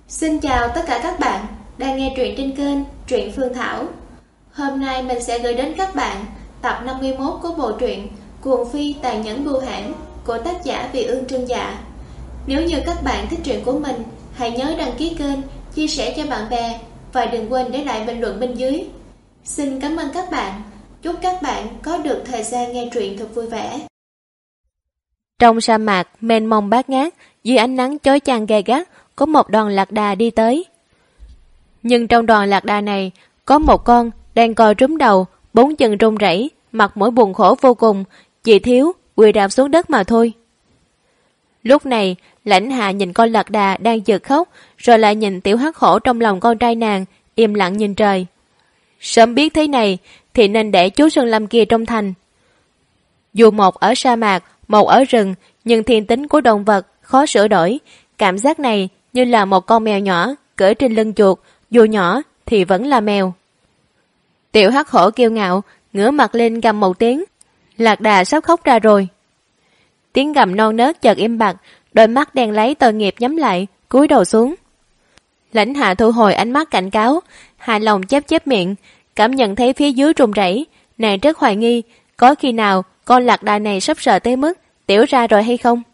Xin chào tất cả các bạn đang nghe truyện trên kênh Truyện Phương Thảo. Hôm nay mình sẽ gửi đến các bạn tập 51 của bộ truyện Cuồng Phi Tàn Nhẫn Bưu Hãn của tác giả Vị Ương Trân Dạ. Nếu như các bạn thích truyện của mình, hãy nhớ đăng ký kênh, chia sẻ cho bạn bè và đừng quên để lại bình luận bên dưới. Xin cảm ơn các bạn. Chúc các bạn có được thời gian nghe truyện thật vui vẻ. Trong sa mạc mênh mông bát ngát, dưới ánh nắng chói chang gay gắt, có một đoàn lạc đà đi tới. Nhưng trong đoàn lạc đà này, có một con đang co trúm đầu, bốn chân run rẩy, mặt mũi buồn khổ vô cùng, chỉ thiếu quỳ rạp xuống đất mà thôi. Lúc này, Lãnh Hạ nhìn con lạc đà đang giật khóc, rồi lại nhìn tiểu hắc hổ trong lòng con trai nàng, im lặng nhìn trời. Sớm biết thế này, thì nên để chú Sơn Lâm kia trong thành. Dù một ở sa mạc, một ở rừng, nhưng thiên tính của động vật khó sửa đổi. Cảm giác này như là một con mèo nhỏ cưỡi trên lưng chuột, dù nhỏ thì vẫn là mèo. Tiểu hắc hổ kiêu ngạo, ngửa mặt lên gầm một tiếng. Lạc đà sắp khóc ra rồi. Tiếng gầm non nớt chợt im bặt, đôi mắt đen láy tội nghiệp nhắm lại, cúi đầu xuống. Lãnh Hạ thu hồi ánh mắt cảnh cáo, hài lòng chép chép miệng, cảm nhận thấy phía dưới run rẩy, nàng rất hoài nghi, có khi nào con lạc đà này sắp sợ tới mức tiểu ra rồi hay không?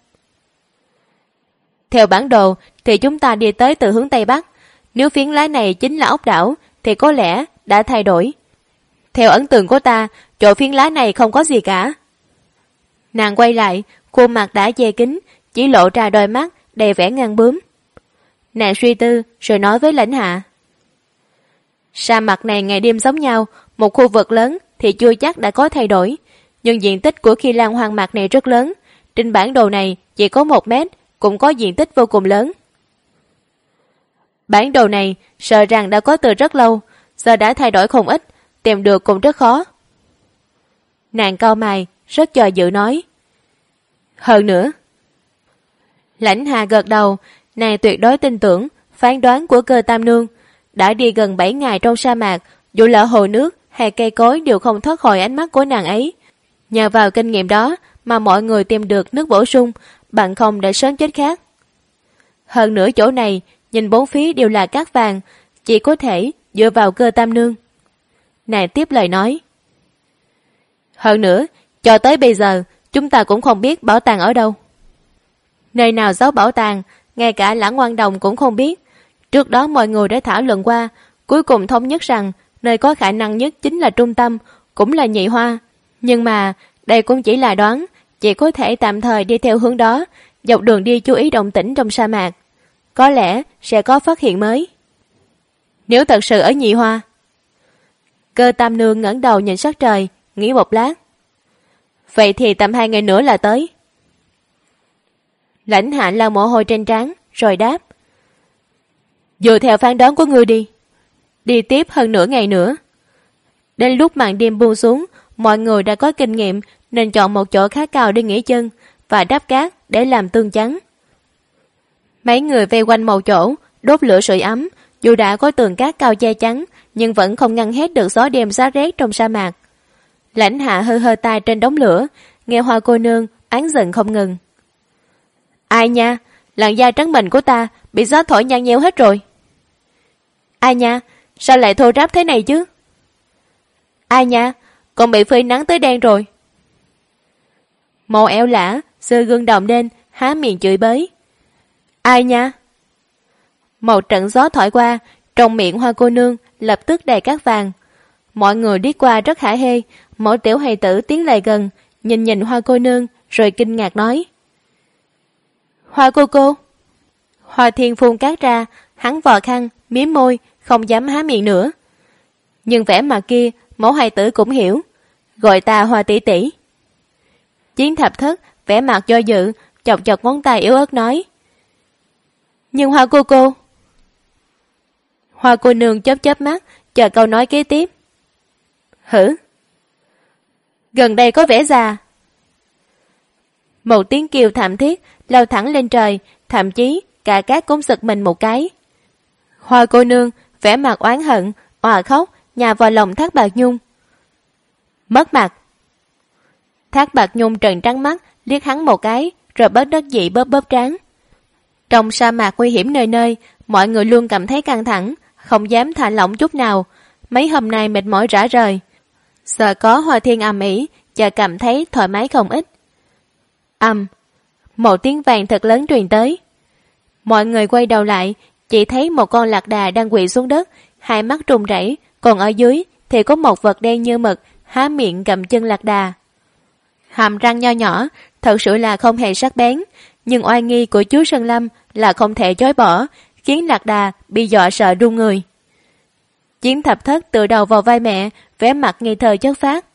Theo bản đồ thì chúng ta đi tới từ hướng Tây Bắc. Nếu phiến lá này chính là ốc đảo thì có lẽ đã thay đổi. Theo ấn tượng của ta, chỗ phiến lá này không có gì cả. Nàng quay lại, khuôn mặt đã che kín, chỉ lộ ra đôi mắt đầy vẻ ngang bướm. Nàng suy tư rồi nói với Lãnh Hạ. Sa mạc này ngày đêm giống nhau, một khu vực lớn thì chưa chắc đã có thay đổi. Nhưng diện tích của Khi Lan hoang mạc này rất lớn. Trên bản đồ này chỉ có 1 mét, cũng có diện tích vô cùng lớn. Bản đồ này sợ rằng đã có từ rất lâu, giờ đã thay đổi không ít, tìm được cũng rất khó. Nàng cau mày, rất chờ dự nói. Hơn nữa. Lãnh Hạ gật đầu, nàng tuyệt đối tin tưởng phán đoán của Cơ Tam Nương. Đã đi gần 7 ngày trong sa mạc, dù là hồ nước hay cây cối đều không thoát khỏi ánh mắt của nàng ấy. Nhờ vào kinh nghiệm đó mà mọi người tìm được nước bổ sung, bằng không đã sớm chết khát. Hơn nữa chỗ này, nhìn bốn phía đều là cát vàng, chỉ có thể dựa vào Cơ Tam Nương. Nàng tiếp lời nói. Hơn nữa, cho tới bây giờ, chúng ta cũng không biết bảo tàng ở đâu. Nơi nào giấu bảo tàng, ngay cả Lãng Ngoan Đồng cũng không biết. Trước đó mọi người đã thảo luận qua, cuối cùng thống nhất rằng nơi có khả năng nhất chính là trung tâm, cũng là Nhị Hoa. Nhưng mà, đây cũng chỉ là đoán, chỉ có thể tạm thời đi theo hướng đó, dọc đường đi chú ý động tĩnh trong sa mạc. Có lẽ sẽ có phát hiện mới. Nếu thật sự ở Nhị Hoa. Cơ Tam Nương ngẩng đầu nhìn sắc trời, nghĩ một lát. Vậy thì tầm 2 ngày nữa là tới. Lãnh Hạ lau mồ hôi trên trán, rồi đáp. Dựa theo phán đoán của ngươi đi. Đi tiếp hơn nửa ngày nữa. Đến lúc màn đêm buông xuống, mọi người đã có kinh nghiệm nên chọn một chỗ khá cao để nghỉ chân và đắp cát để làm tương chắn. Mấy người vây quanh một chỗ, đốt lửa sưởi ấm, dù đã có tường cát cao che chắn, nhưng vẫn không ngăn hết được gió đêm giá rét trong sa mạc. Lãnh Hạ hơi hơi tay trên đống lửa, nghe Hoa cô nương oán giận không ngừng. Ai nha, làn da trắng mịn của ta bị gió thổi nhăn nheo hết rồi. Ai nha, sao lại thô ráp thế này chứ? Ai nha, còn bị phơi nắng tới đen rồi. Màu eo lả, giơ gương đồng lên, há miệng chửi bới. Ai nha? Một trận gió thổi qua, trong miệng Hoa cô nương lập tức đầy cát vàng. Mọi người đi qua rất hả hê, mỗi tiểu hài tử tiến lại gần, nhìn Hoa cô nương, rồi kinh ngạc nói. Hoa cô. Hoa Thiên phun cát ra, hắn vò khăn, miếm môi, không dám há miệng nữa. Nhưng vẻ mặt kia, mẫu hài tử cũng hiểu, gọi ta Hoa tỷ tỷ. Chiến Thập Thất vẻ mặt do dự, chọc chọc ngón tay yếu ớt nói. Nhưng Hoa cô. Hoa cô nương chớp mắt, chờ câu nói kế tiếp. Hử? Gần đây có vẻ già. Một tiếng kêu thảm thiết lao thẳng lên trời, thậm chí cả cát cũng giật mình một cái. Hoa cô nương vẻ mặt oán hận, òa khóc, nhào vào lòng Thác Bạt Nhung. Mất mặt. Thác Bạt Nhung trợn trắng mắt, liếc hắn một cái, rồi bất đắc dĩ bóp trán. Trong sa mạc nguy hiểm nơi nơi, mọi người luôn cảm thấy căng thẳng, không dám thả lỏng chút nào. Mấy hôm nay mệt mỏi rã rời, sợ có Hoa Thiên ầm ĩ, và cảm thấy thoải mái không ít. Một tiếng vàng thật lớn truyền tới. Mọi người quay đầu lại, chỉ thấy một con lạc đà đang quỵ xuống đất, hai mắt run rẩy, còn ở dưới thì có một vật đen như mực há miệng gặm chân lạc đà. Hàm răng nho nhỏ, thật sự là không hề sắc bén, nhưng oai nghi của chúa Sơn Lâm là không thể chối bỏ, khiến lạc đà bị dọa sợ run người. Chiến Thập Thất tựa đầu vào vai mẹ, vẻ mặt ngây thơ chất phác.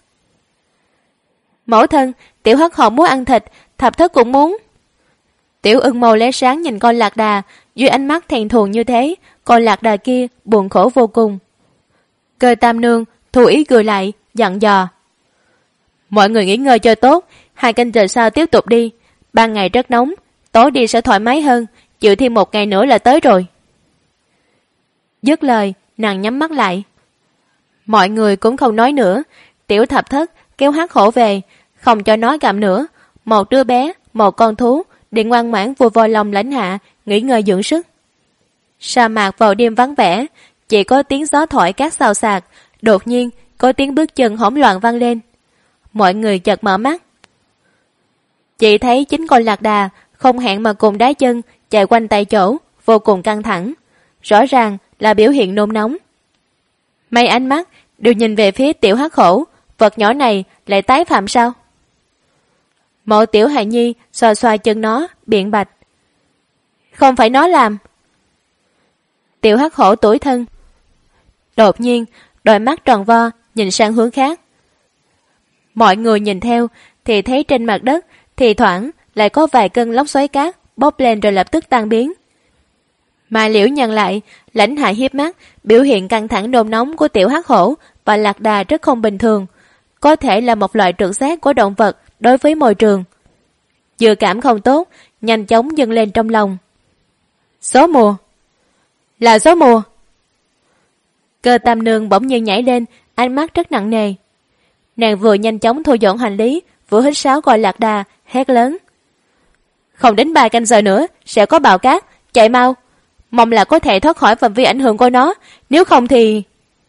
Mẫu thân, Tiểu Hắc họ muốn ăn thịt, Thập Thất cũng muốn. Tiểu Ưng màu lóe sáng nhìn con lạc đà, dưới ánh mắt thèm thuồng như thế, con lạc đà kia buồn khổ vô cùng. Cơ Tam Nương thu ý cười lại, dặn dò. Mọi người nghỉ ngơi cho tốt, 2 canh giờ sau tiếp tục đi. Ban ngày rất nóng, tối đi sẽ thoải mái hơn, chịu thêm 1 ngày nữa là tới rồi. Dứt lời, nàng nhắm mắt lại. Mọi người cũng không nói nữa. Tiểu Thập Thất kéo Hắc Hổ về, không cho nó gặm nữa. Một đứa bé, một con thú để ngoan ngoãn vô voi lòng Lãnh Hạ nghỉ ngơi dưỡng sức. Sa mạc vào đêm vắng vẻ, chỉ có tiếng gió thổi cát xào xạc. Đột nhiên có tiếng bước chân hỗn loạn vang lên. Mọi người chợt mở mắt, chỉ thấy chính con lạc đà không hẹn mà cùng đá chân chạy quanh tại chỗ, vô cùng căng thẳng, rõ ràng là biểu hiện nôn nóng. Mấy ánh mắt đều nhìn về phía Tiểu Hắc Hổ, vật nhỏ này lại tái phạm sao? Mộ Tiểu Hài Nhi xoa xoa chân nó, biện bạch. Không phải nó làm. Tiểu Hắc Hổ tủi thân. Đột nhiên, đôi mắt tròn vo nhìn sang hướng khác. Mọi người nhìn theo thì thấy trên mặt đất thì thoảng lại có vài cơn lốc xoáy cát bốc lên rồi lập tức tan biến. Mà Liễu nhăn lại, Lãnh Hạ hiếp mắt, biểu hiện căng thẳng nôn nóng của Tiểu Hắc Hổ và lạc đà rất không bình thường, có thể là một loại trực giác của động vật đối với môi trường. Dự cảm không tốt nhanh chóng dâng lên trong lòng. Gió mùa, là gió mùa. Cơ Tam Nương bỗng nhiên nhảy lên, ánh mắt rất nặng nề. Nàng vừa nhanh chóng thu dọn hành lý, vừa hít sáo gọi lạc đà, hét lớn. Không đến 3 canh giờ nữa sẽ có bão cát, chạy mau, mong là có thể thoát khỏi phạm vi ảnh hưởng của nó, nếu không thì...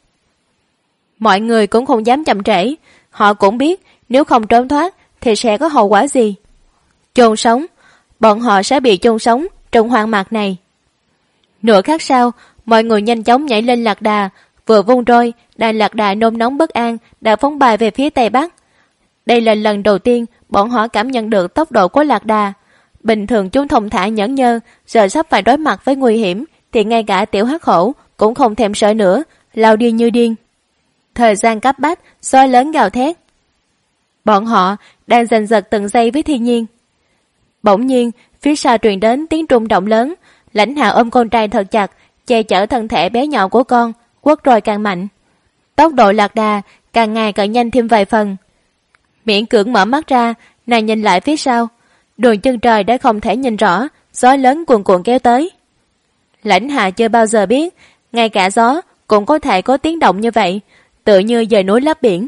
Mọi người cũng không dám chậm trễ, họ cũng biết nếu không trốn thoát thì sẽ có hậu quả gì. Chôn sống, bọn họ sẽ bị chôn sống trong hoang mạc này. Nửa khắc sau, mọi người nhanh chóng nhảy lên lạc đà, vừa vung roi, đàn lạc đà nôn nóng bất an đã phóng bài về phía tây bắc. Đây là lần đầu tiên bọn họ cảm nhận được tốc độ của lạc đà. Bình thường chúng thông thả nhẫn nhơ, giờ sắp phải đối mặt với nguy hiểm thì ngay cả Tiểu Hắc Hổ cũng không thèm sợ nữa, lao đi như điên. Thời gian cấp bách, gió lớn gào thét. Bọn họ đang giành giật từng giây với thiên nhiên. Bỗng nhiên, phía sau truyền đến tiếng rung động lớn. Lãnh Hạ ôm con trai thật chặt, che chở thân thể bé nhỏ của con, quất roi càng mạnh. Tốc độ lạc đà càng ngày càng nhanh thêm vài phần. Miễn cưỡng mở mắt ra, nàng nhìn lại phía sau. Đường chân trời đã không thể nhìn rõ, gió lớn cuồn cuộn kéo tới. Lãnh Hạ chưa bao giờ biết, ngay cả gió cũng có thể có tiếng động như vậy, tựa như dời núi lấp biển.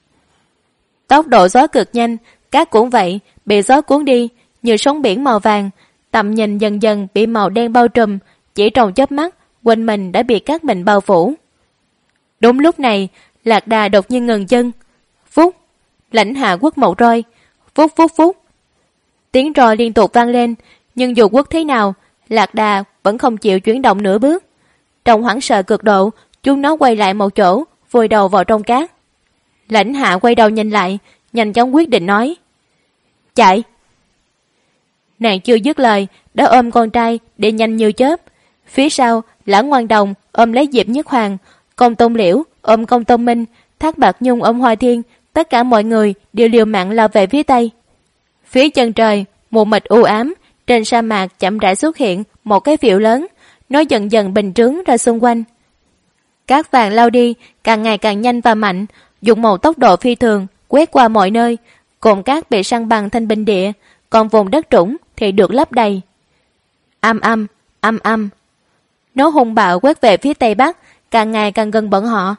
Tốc độ gió cực nhanh, cát cũng vậy, bị gió cuốn đi như sóng biển màu vàng, tầm nhìn dần dần bị màu đen bao trùm, chỉ trong chớp mắt, quanh mình đã bị cát mịn bao phủ. Đúng lúc này, lạc đà đột nhiên ngừng chân. Phúc, Lãnh Hạ quất một roi. Phúc phúc phúc. Tiếng roi liên tục vang lên, nhưng dù quất thế nào, lạc đà vẫn không chịu chuyển động nửa bước. Trong hoảng sợ cực độ, chúng nó quay lại một chỗ, vùi đầu vào trong cát. Lãnh Hạ quay đầu nhìn lại, nhanh chóng quyết định nói. Chạy. Nàng chưa dứt lời, đã ôm con trai đi nhanh như chớp. Phía sau, Lã Ngoan Đồng ôm lấy Diệp Nhất Hoàng, Công Tôn Liễu ôm Công Tôn Minh, Thác Bạt Nhung ôm Hoa Thiên, tất cả mọi người đều liều mạng lao về phía tây. Phía chân trời, mù mịt u ám, trên sa mạc chậm rãi xuất hiện một cái phiệu lớn, nó dần dần bình trướng ra xung quanh. Cát vàng lao đi, càng ngày càng nhanh và mạnh, dùng một tốc độ phi thường, quét qua mọi nơi, cồn cát bị săn bằng thành bình địa, còn vùng đất trũng thì được lấp đầy. Âm âm, âm âm. Nó hung bạo quét về phía tây bắc, càng ngày càng gần bọn họ.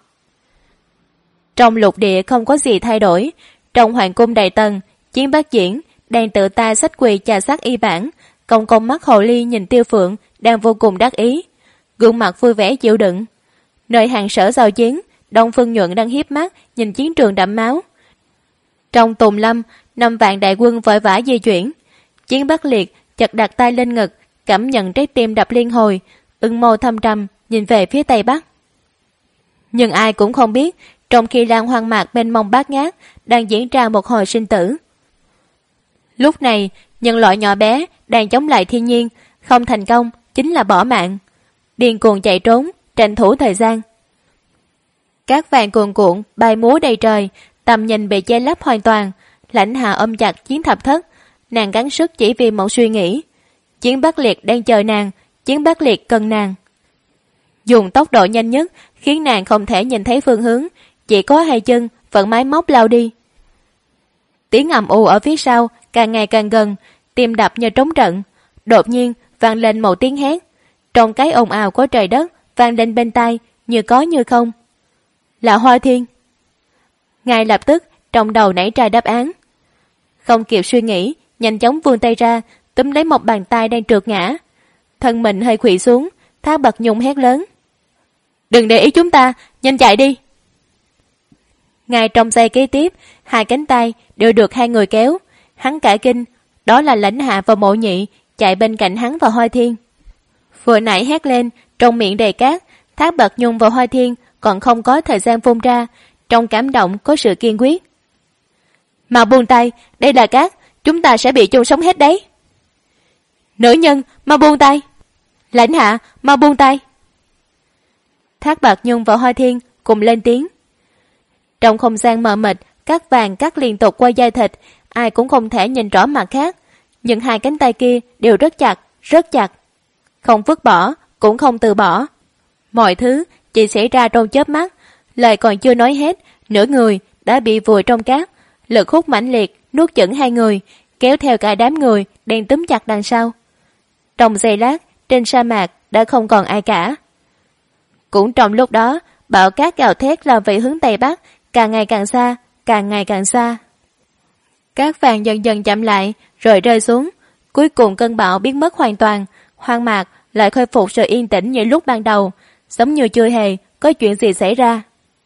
Trong lục địa không có gì thay đổi. Trong hoàng cung Đại Tần, Chiến Bác Diễn đang tự tay xách quỳ trà sát y bản, công công mắt hồ ly nhìn Tiêu Phượng đang vô cùng đắc ý. gương mặt vui vẻ chịu đựng. Nơi hàng sở giao chiến, Đông Phương Nhuận đang hiếp mắt nhìn chiến trường đẫm máu. Trong tùng lâm, 5 vạn đại quân vội vã di chuyển. Chiến Bắc Liệt chật đặt tay lên ngực, cảm nhận trái tim đập liên hồi, ưng mâu thâm trầm nhìn về phía tây bắc. Nhưng ai cũng không biết, trong khi lan hoang mạc mênh mông bát ngát đang diễn ra một hồi sinh tử. Lúc này, nhân loại nhỏ bé đang chống lại thiên nhiên, không thành công chính là bỏ mạng. Điên cuồng chạy trốn, tranh thủ thời gian. Các vàng cuồn cuộn bay múa đầy trời, tầm nhìn bị che lấp hoàn toàn. Lãnh Hạ ôm chặt Chiến Thập Thất, nàng gắng sức chỉ vì một suy nghĩ. Chiến Bắc Liệt đang chờ nàng, Chiến Bắc Liệt cần nàng. Dùng tốc độ nhanh nhất khiến nàng không thể nhìn thấy phương hướng, chỉ có hai chân vận máy móc lao đi. Tiếng ầm ù ở phía sau càng ngày càng gần, tim đập như trống trận. Đột nhiên vang lên một tiếng hét, trong cái ồn ào của trời đất vang lên bên tai, như có như không. Là Hoa Thiên. Ngay lập tức trong đầu nảy ra đáp án. Không kịp suy nghĩ, nhanh chóng vươn tay ra, túm lấy một bàn tay đang trượt ngã. Thân mình hơi khuỵu xuống, Thác Bạt Nhung hét lớn: "Đừng để ý chúng ta, nhanh chạy đi!" Ngay trong giây kế tiếp, hai cánh tay đều được hai người kéo. Hắn cả kinh, đó là Lãnh Hạ và Mộ Nhị chạy bên cạnh hắn và Hoa Thiên. Vừa nãy hét lên, trong miệng đầy cát, Thác Bạt Nhung và Hoa Thiên còn không có thời gian phun ra, trong cảm động có sự kiên quyết. "Mà buông tay, đây là cát, chúng ta sẽ bị chôn sống hết đấy." "Nữ nhân, mà buông tay!" "Lãnh Hạ, mà buông tay!" Thác Bạt Nhung và Hoa Thiên cùng lên tiếng. Trong không gian mờ mịt, các vàng cắt liên tục qua da thịt, ai cũng không thể nhìn rõ mặt khác, nhưng hai cánh tay kia đều rất chặt, không vứt bỏ, cũng không từ bỏ. Mọi thứ chỉ xảy ra trong chớp mắt, lời còn chưa nói hết, nửa người đã bị vùi trong cát, lực hút mãnh liệt nuốt chửng hai người, kéo theo cả đám người đang túm chặt đằng sau. Trong giây lát, trên sa mạc đã không còn ai cả. Cũng trong lúc đó, bão cát gào thét lao về hướng tây bắc, càng ngày càng xa, càng ngày càng xa. Cát vàng dần dần chậm lại, rồi rơi xuống. Cuối cùng cơn bão biến mất hoàn toàn, hoang mạc lại khôi phục sự yên tĩnh như lúc ban đầu, giống như chưa hề có chuyện gì xảy ra.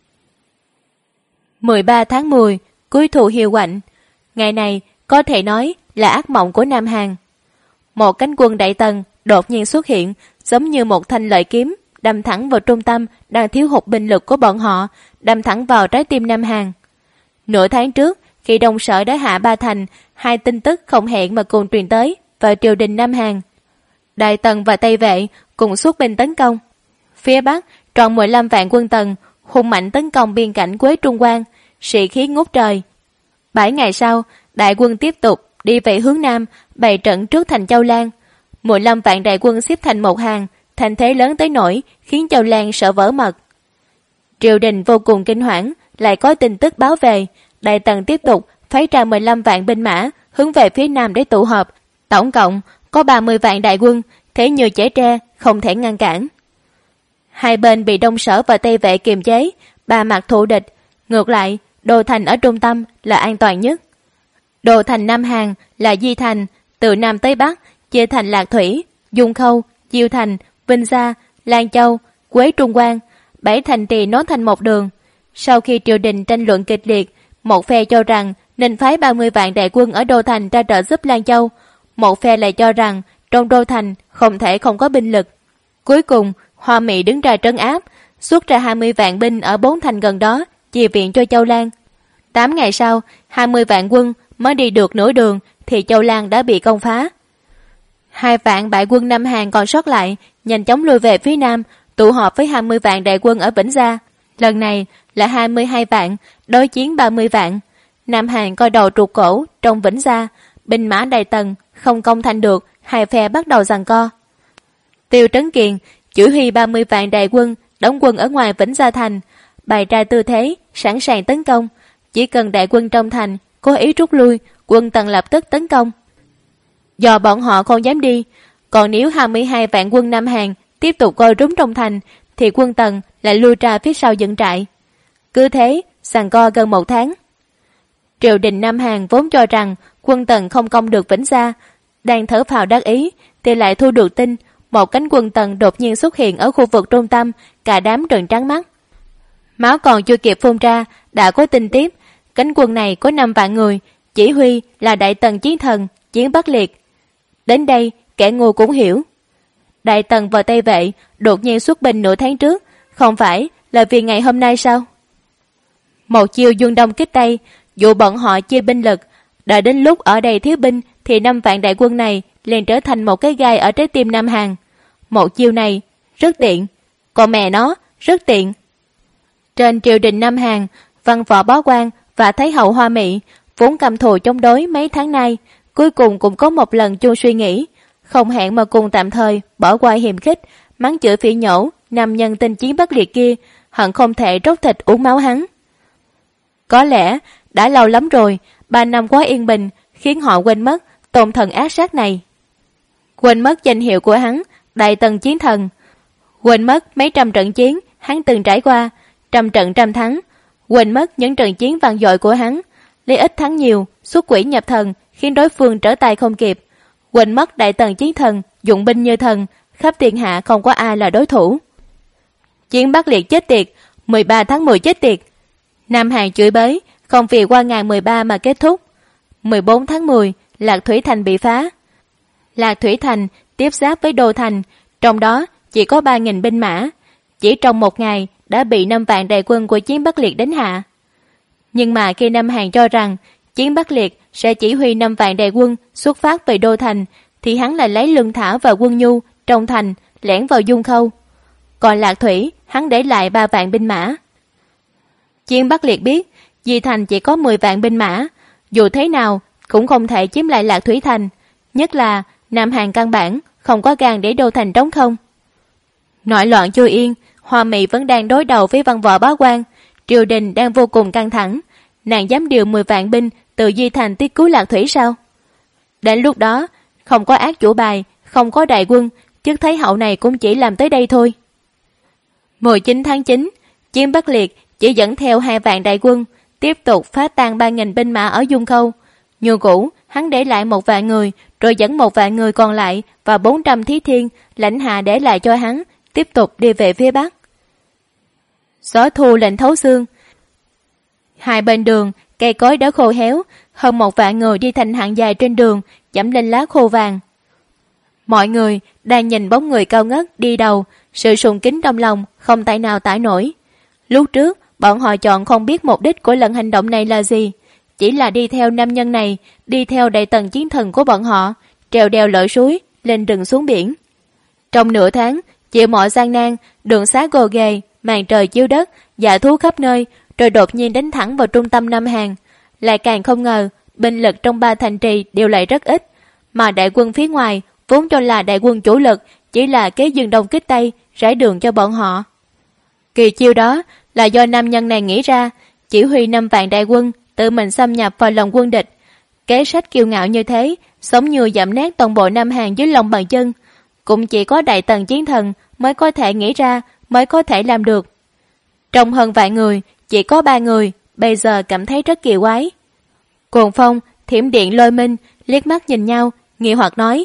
13 tháng 10, cuối thu hiu quạnh. Ngày này có thể nói là ác mộng của Nam Hàn. Một cánh quân đại tần đột nhiên xuất hiện, giống như một thanh lợi kiếm, đâm thẳng vào trung tâm đang thiếu hụt binh lực của bọn họ, đâm thẳng vào trái tim Nam Hàn. Nửa tháng trước, khi Đông Sở đã hạ Ba Thành, hai tin tức không hẹn mà cùng truyền tới vào triều đình Nam Hàn. Đại Tần và Tây Vệ cùng xuất binh tấn công. Phía Bắc, trọn 15 vạn quân Tần hùng mạnh tấn công biên cảnh Quế Trung Quan, sĩ khí ngút trời. 7 ngày sau, đại quân tiếp tục đi về hướng Nam, bày trận trước thành Châu Lan. 15 vạn đại quân xếp thành một hàng, thành thế lớn tới nỗi khiến Châu Lan sợ vỡ mật. Triều đình vô cùng kinh hoảng, lại có tin tức báo về, Đại Tần tiếp tục phái ra 15 vạn binh mã hướng về phía Nam để tụ họp. Tổng cộng có 30 vạn đại quân, thế như trẻ tre, không thể ngăn cản. Hai bên bị Đông Sở và Tây Vệ kiềm chế, ba mặt thù địch. Ngược lại, đô thành ở trung tâm là an toàn nhất. Đô thành Nam Hàn là Di Thành, từ Nam tới Bắc chia thành Lạc Thủy, Dung Khâu, Diêu Thành, Vinh Gia, Lan Châu, Quế Trung Quan, 7 thành trì nối thành một đường. Sau khi triều đình tranh luận kịch liệt, một phe cho rằng nên phái 30 vạn đại quân ở đô thành ra trợ giúp Lan Châu, một phe lại cho rằng trong đô thành không thể không có binh lực. Cuối cùng, Hoa Mị đứng ra trấn áp, xuất ra 20 vạn binh ở 4 thành gần đó, chi viện cho Châu Lan. 8 ngày sau, 20 vạn quân mới đi được nửa đường thì Châu Lan đã bị công phá. 2 vạn bại quân Nam Hàn còn sót lại, nhanh chóng lui về phía Nam, tụ họp với 20 vạn đại quân ở Vĩnh Gia. Lần này là 22 vạn, đối chiến 30 vạn. Nam Hàn coi đầu trục cổ trong Vĩnh Gia, binh mã Đại Tần không công thành được, hai phe bắt đầu giằng co. Tiêu Trấn Kiền chỉ huy 30 vạn đại quân đóng quân ở ngoài Vĩnh Gia thành, bày ra tư thế sẵn sàng tấn công. Chỉ cần đại quân trong thành cố ý rút lui, quân Tần lập tức tấn công. Do bọn họ không dám đi, còn nếu 22 vạn quân Nam Hàn tiếp tục coi rúm trong thành, thì quân Tần lại lui ra phía sau dựng trại. Cứ thế, giằng co gần 1 tháng. Triều đình Nam Hàn vốn cho rằng quân Tần không công được Vĩnh Gia, đang thở phào đắc ý, thì lại thu được tin một cánh quân Tần đột nhiên xuất hiện ở khu vực trung tâm, cả đám trợn trắng mắt. Máu còn chưa kịp phun ra, đã có tin tiếp, cánh quân này có 5 vạn người, chỉ huy là Đại Tần chiến thần Chiến Bắc Liệt. Đến đây, kẻ ngu cũng hiểu. Đại Tần và Tây Vệ đột nhiên xuất binh nửa tháng trước, không phải là vì ngày hôm nay sao? Một chiêu dương đông kích tây, dụ bọn họ chia binh lực, đợi đến lúc ở đây thiếu binh thì 5 vạn đại quân này liền trở thành một cái gai ở trái tim Nam Hàn. Một chiêu này rất tiện, còn mẹ nó rất tiện. Trên triều đình Nam Hàn, văn võ bá quan và thái hậu Hoa Mỹ vốn căm thù chống đối mấy tháng nay, cuối cùng cũng có một lần chung suy nghĩ, không hẹn mà cùng tạm thời bỏ qua hiềm khích, mắng chửi phỉ nhổ nam nhân tên Chiến Bắc Liệt kia, hận không thể róc thịt uống máu hắn. Có lẽ đã lâu lắm rồi, 3 năm quá yên bình khiến họ quên mất tôn thần ác sát này, quên mất danh hiệu của hắn Đại Tần chiến thần, quên mất mấy trăm trận chiến hắn từng trải qua, trăm trận trăm thắng, quên mất những trận chiến vang dội của hắn, lấy ít thắng nhiều, xuất quỷ nhập thần khiến đối phương trở tay không kịp, quên mất Đại Tần chiến thần dụng binh như thần, khắp thiên hạ không có ai là đối thủ. Chiến Bắc Liệt chết tiệt, 13 tháng 10 chết tiệt. Nam Hàn chửi bới, không vì qua ngày 13 mà kết thúc. 14 tháng 10, Lạc Thủy Thành bị phá. Lạc Thủy Thành tiếp giáp với Đô Thành, trong đó chỉ có 3.000 binh mã. Chỉ trong một ngày đã bị 5 vạn đại quân của Chiến Bắc Liệt đánh hạ. Nhưng mà khi Nam Hàn cho rằng Chiến Bắc Liệt sẽ chỉ huy 5 vạn đại quân xuất phát về Đô Thành, thì hắn lại lấy lương thảo và quân nhu trong thành lẻn vào Dung Khâu. Còn Lạc Thủy, hắn để lại 3 vạn binh mã. Chiến Bắc Liệt biết Di Thành chỉ có 10 vạn binh mã, dù thế nào cũng không thể chiếm lại Lạc Thủy Thành, nhất là Nam Hàn căn bản không có gan để Đô Thành trống không. Nội loạn chưa yên, Hoa Mỹ vẫn đang đối đầu với văn võ bá quan, triều đình đang vô cùng căng thẳng. Nàng dám điều 10 vạn binh từ Di Thành tiếp cứu Lạc Thủy sao? Đến lúc đó, không có ác chủ bài, không có đại quân, chức thái hậu này cũng chỉ làm tới đây thôi. 19 tháng 9, Chiến Bắc Liệt chỉ dẫn theo 2 vạn đại quân, tiếp tục phá tan 3.000 binh mã ở Dung Khâu. Như cũ, hắn để lại 1 vạn người, rồi dẫn 1 vạn người còn lại và 400 thí thiên, lãnh hạ để lại cho hắn, tiếp tục đi về phía Bắc. Gió thu lạnh thấu xương. Hai bên đường, cây cối đã khô héo, hơn 1 vạn người đi thành hàng dài trên đường, dẫm lên lá khô vàng. Mọi người đang nhìn bóng người cao ngất đi đầu, sự sùng kính trong lòng không tài nào tả nổi. Lúc trước, bọn họ chọn không biết mục đích của lần hành động này là gì, chỉ là đi theo nam nhân này, đi theo Đại Tần chiến thần của bọn họ, trèo đèo lội suối, lên rừng xuống biển. Trong nửa tháng, chịu mọi gian nan, đường xá gồ ghề, màn trời chiếu đất, dạ thú khắp nơi, rồi đột nhiên đánh thẳng vào trung tâm Nam Hàn. Lại càng không ngờ, binh lực trong 3 thành trì đều lại rất ít, mà đại quân phía ngoài vốn cho là đại quân chủ lực, chỉ là kế dương đông kích tây, rải đường cho bọn họ. Kỳ chiêu đó là do nam nhân này nghĩ ra, chỉ huy 5 vạn đại quân tự mình xâm nhập vào lòng quân địch. Kế sách kiêu ngạo như thế, sống như dẫm nát toàn bộ Nam Hàn dưới lòng bàn chân, cũng chỉ có Đại Tần chiến thần mới có thể nghĩ ra, mới có thể làm được. Trong hơn vạn người, chỉ có 3 người bây giờ cảm thấy rất kỳ quái. Cuồng Phong, Thiểm Điện, Lôi Minh liếc mắt nhìn nhau, nghi hoặc nói: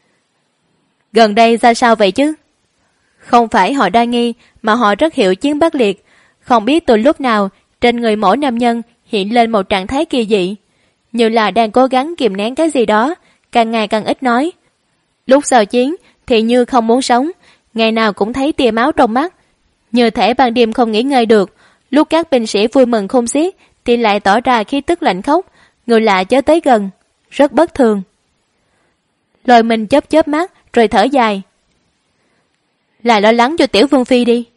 gần đây ra sao vậy chứ? Không phải họ đa nghi, mà họ rất hiểu Chiến Bắc Liệt. Không biết từ lúc nào trên người mỗi nam nhân hiện lên một trạng thái kỳ dị, như là đang cố gắng kìm nén cái gì đó, càng ngày càng ít nói. Lúc giao chiến thì như không muốn sống, ngày nào cũng thấy tia máu trong mắt, như thể ban đêm không nghỉ ngơi được. Lúc các binh sĩ vui mừng không xiết thì lại tỏ ra khí tức lạnh khốc, người lạ chớ tới gần, rất bất thường. Lôi Minh chớp chớp mắt rồi thở dài: là lo lắng cho Tiểu Vương Phi đi.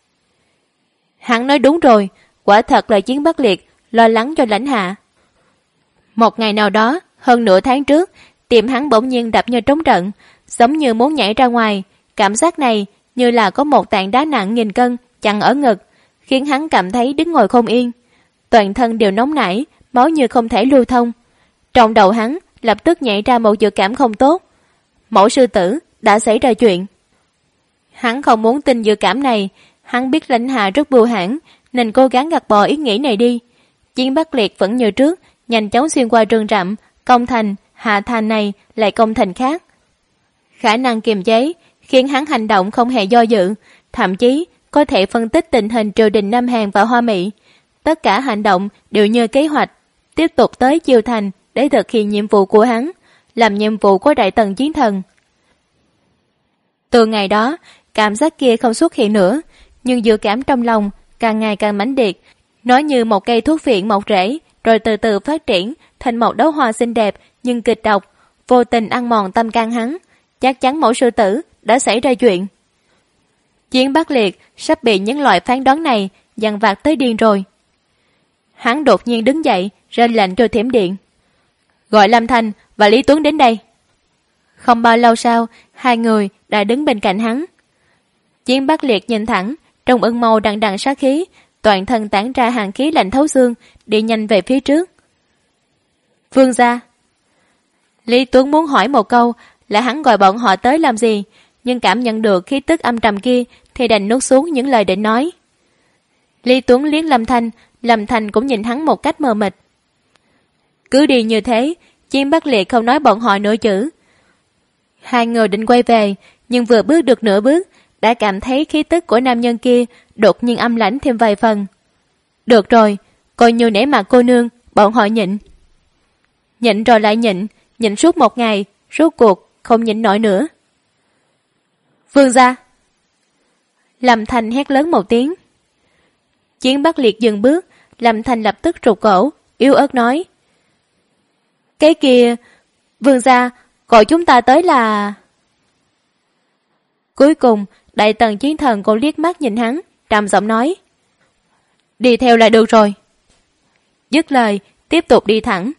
Hắn nói đúng rồi, quả thật là Chiến Bắc Liệt lo lắng cho lãnh hạ. Một ngày nào đó, hơn nửa tháng trước, tim hắn bỗng nhiên đập như trống trận, giống như muốn nhảy ra ngoài. Cảm giác này như là có một tảng đá nặng 1000 cân chặn ở ngực, khiến hắn cảm thấy đứng ngồi không yên. Toàn thân đều nóng nảy, máu như không thể lưu thông. Trong đầu hắn lập tức nhảy ra một dự cảm không tốt. Mẫu sư tử, đã xảy ra chuyện. Hắn không muốn tin dự cảm này, hắn biết lãnh hạ rất bưu hãn, nên cố gắng gạt bỏ ý nghĩ này đi. Chiến Bắc Liệt vẫn như trước, nhanh chóng xuyên qua rừng rậm, công thành, hạ thành này lại công thành khác. Khả năng kiềm chế khiến hắn hành động không hề do dự, thậm chí có thể phân tích tình hình triều đình Nam Hàn và Hoa Mỹ. Tất cả hành động đều như kế hoạch, tiếp tục tới Chiêu Thành để thực hiện nhiệm vụ của hắn, làm nhiệm vụ của Đại Tần Chiến Thần. Từ ngày đó, cảm giác kia không xuất hiện nữa, nhưng dự cảm trong lòng càng ngày càng mãnh liệt, nói như một cây thuốc viện mọc rễ, rồi từ từ phát triển thành một đóa hoa xinh đẹp nhưng kịch độc, vô tình ăn mòn tâm can hắn. Chắc chắn Mẫu Sư Tử đã xảy ra chuyện. Chiến Bắc Liệt sắp bị những loại phán đoán này dằn vặt tới điên rồi. Hắn đột nhiên đứng dậy, ra lệnh cho Thiểm Điện: gọi Lâm Thanh và Lý Tuấn đến đây. Không bao lâu sau, hai người đã đứng bên cạnh hắn. Chiến Bắc Liệt nhìn thẳng, trong ưng mâu đằng đằng sát khí, toàn thân tản ra hàn khí lạnh thấu xương, đi nhanh về phía trước. Vương gia. Lý Tuấn muốn hỏi một câu là hắn gọi bọn họ tới làm gì, nhưng cảm nhận được khí tức âm trầm kia thì đành nuốt xuống những lời định nói. Lý Tuấn liếc Lâm Thanh cũng nhìn hắn một cách mờ mịt. Cứ đi như thế, Chiến Bắc Liệt không nói bọn họ nửa chữ. Hai người định quay về, nhưng vừa bước được nửa bước đã cảm thấy khí tức của nam nhân kia đột nhiên âm lãnh thêm vài phần. Được rồi, coi như nể mặt cô nương, bọn họ nhịn. Nhịn rồi lại nhịn suốt một ngày, rốt cuộc không nhịn nổi nữa. Vương gia. Lâm Thanh hét lớn một tiếng. Chiến Bắc Liệt dừng bước, Lâm Thanh lập tức rụt cổ, yếu ớt nói: cái kia, vương gia, gọi chúng ta tới là... Cuối cùng, Đại Tần Chiến Thần cũng liếc mắt nhìn hắn, trầm giọng nói: đi theo là được rồi. Dứt lời, tiếp tục đi thẳng.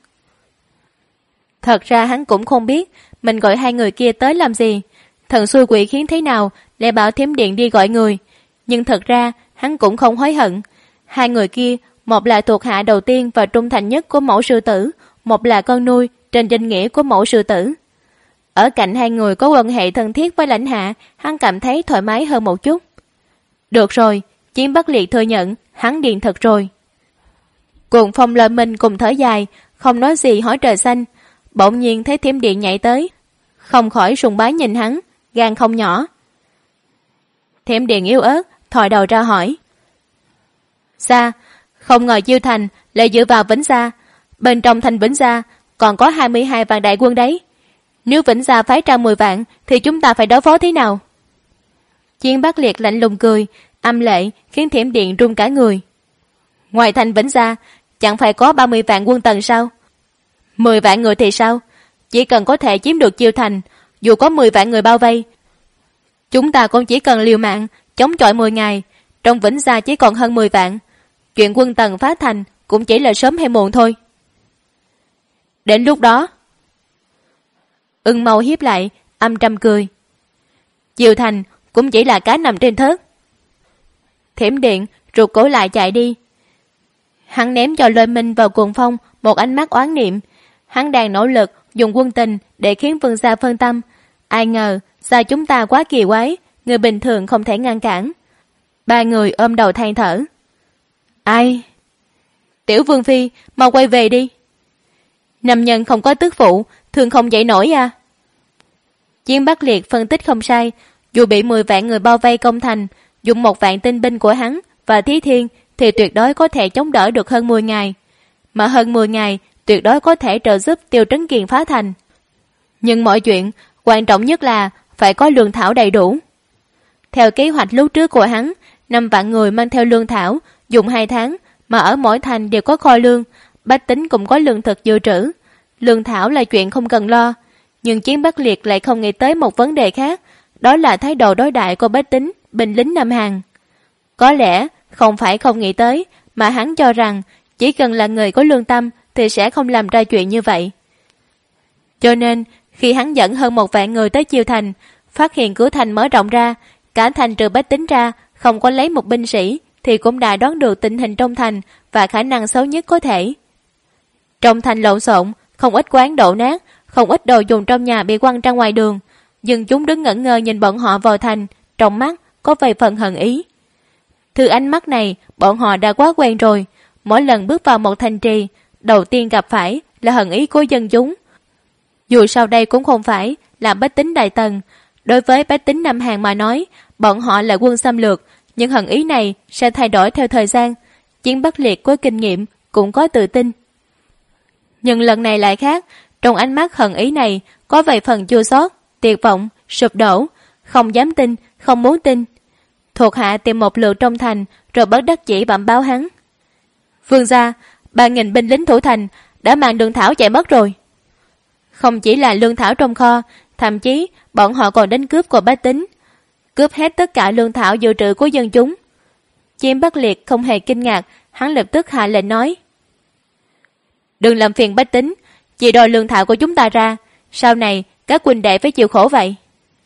Thật ra hắn cũng không biết mình gọi hai người kia tới làm gì, thần xui quỷ khiến thế nào lại bảo Thiểm Điện đi gọi người. Nhưng thật ra hắn cũng không hối hận. Hai người kia, một là thuộc hạ đầu tiên và trung thành nhất của Mẫu Sư Tử, một là con nuôi trên danh nghĩa của Mẫu Sư Tử. Ở cạnh hai người có quan hệ thân thiết với lãnh hạ, hắn cảm thấy thoải mái hơn một chút. Được rồi, Chiến Bắc Liệt thừa nhận hắn điên thật rồi. Cuồng Phong Lợi Minh cùng thở dài, không nói gì hỏi trời xanh. Bỗng nhiên thấy Thiểm Điện nhảy tới, không khỏi sùng bái nhìn hắn, gan không nhỏ. Thiểm Điện yếu ớt thò đầu ra hỏi: Sa, không ngờ Chiêu Thành lại dựa vào Vĩnh Gia. Bên trong thành Vĩnh Gia còn có 22 vạn đại quân đấy. Nếu Vĩnh Gia phái ra 10 vạn thì chúng ta phải đối phó thế nào? Chiến Bắc Liệt lạnh lùng cười, âm lệ khiến Thiểm Điện run cả người. Ngoài thành Vĩnh Gia chẳng phải có 30 vạn quân Tần sao? 10 vạn người thì sao? Chỉ cần có thể chiếm được Chiêu Thành, dù có 10 vạn người bao vây, chúng ta cũng chỉ cần liều mạng chống chọi 10 ngày. Trong Vĩnh Gia chỉ còn hơn 10 vạn. Chuyện quân Tần phá thành cũng chỉ là sớm hay muộn thôi. Đến lúc đó, Ưng Mâu hiếp lại, âm trầm cười. Chiêu Thành cũng chỉ là cá nằm trên thớt. Thiểm Điện rụt cổ lại chạy đi. Hắn ném cho Lôi Minh vào Cuồng Phong một ánh mắt oán niệm. Hắn đang nỗ lực dùng quân tình để khiến Vương gia phân tâm. Ai ngờ gia chúng ta quá kỳ quái, người bình thường không thể ngăn cản. Ba người ôm đầu than thở. Ai? Tiểu Vương Phi, mau quay về đi. Nam nhân không có tức phụ, thường không dậy nổi à? Chiến Bắc Liệt phân tích không sai. Dù bị 10 vạn người bao vây công thành, dùng 1 vạn tinh binh của hắn và Thí Thiên thì tuyệt đối có thể chống đỡ được hơn 10 ngày. Mà hơn 10 ngày tuyệt đối có thể trợ giúp Tiêu Trấn Kiền phá thành. Nhưng mọi chuyện, quan trọng nhất là phải có lương thảo đầy đủ. Theo kế hoạch lúc trước của hắn, 5 vạn người mang theo lương thảo, dùng 2 tháng, mà ở mỗi thành đều có kho lương, bách tính cũng có lương thực dự trữ. Lương thảo là chuyện không cần lo, nhưng Chiến Bắc Liệt lại không nghĩ tới một vấn đề khác, đó là thái độ đối đại của bách tính, binh lính Nam Hàn. Có lẽ không phải không nghĩ tới, mà hắn cho rằng chỉ cần là người có lương tâm thì sẽ không làm ra chuyện như vậy. Cho nên, khi hắn dẫn hơn 1 vạn người tới Chiêu Thành, phát hiện cửa thành mở rộng ra, cả thành trừ bách tính ra, không có lấy một binh sĩ, thì cũng đã đoán được tình hình trong thành và khả năng xấu nhất có thể. Trong thành lộn xộn, không ít quán đổ nát, không ít đồ dùng trong nhà bị quăng ra ngoài đường. Nhưng chúng đứng ngẩn ngơ nhìn bọn họ vào thành, trong mắt có vài phần hận ý. Thứ ánh mắt này, bọn họ đã quá quen rồi. Mỗi lần bước vào một thành trì, đầu tiên gặp phải là hận ý của dân chúng. Dù sau đây cũng không phải là bách tính Đại Tần, Đối với bách tính Nam Hàn mà nói, bọn họ là quân xâm lược, nhưng hận ý này sẽ thay đổi theo thời gian. Chiến Bắc Liệt có kinh nghiệm, cũng có tự tin. Nhưng lần này lại khác, trong ánh mắt hận ý này có vài phần chua xót, tuyệt vọng, sụp đổ, không dám tin, không muốn tin. Thuộc hạ tìm một lượt trong thành, rồi bất đắc dĩ bẩm báo hắn. Vương gia, 3.000 binh lính thủ thành đã mang lương thảo chạy mất rồi. Không chỉ là lương thảo trong kho, thậm chí bọn họ còn đánh cướp của bách tính, cướp hết tất cả lương thảo dự trữ của dân chúng. Chim Bắc Liệt không hề kinh ngạc, hắn lập tức hạ lệnh nói: đừng làm phiền bách tính, chỉ đòi lương thảo của chúng ta ra, sau này các huynh đệ phải chịu khổ vậy.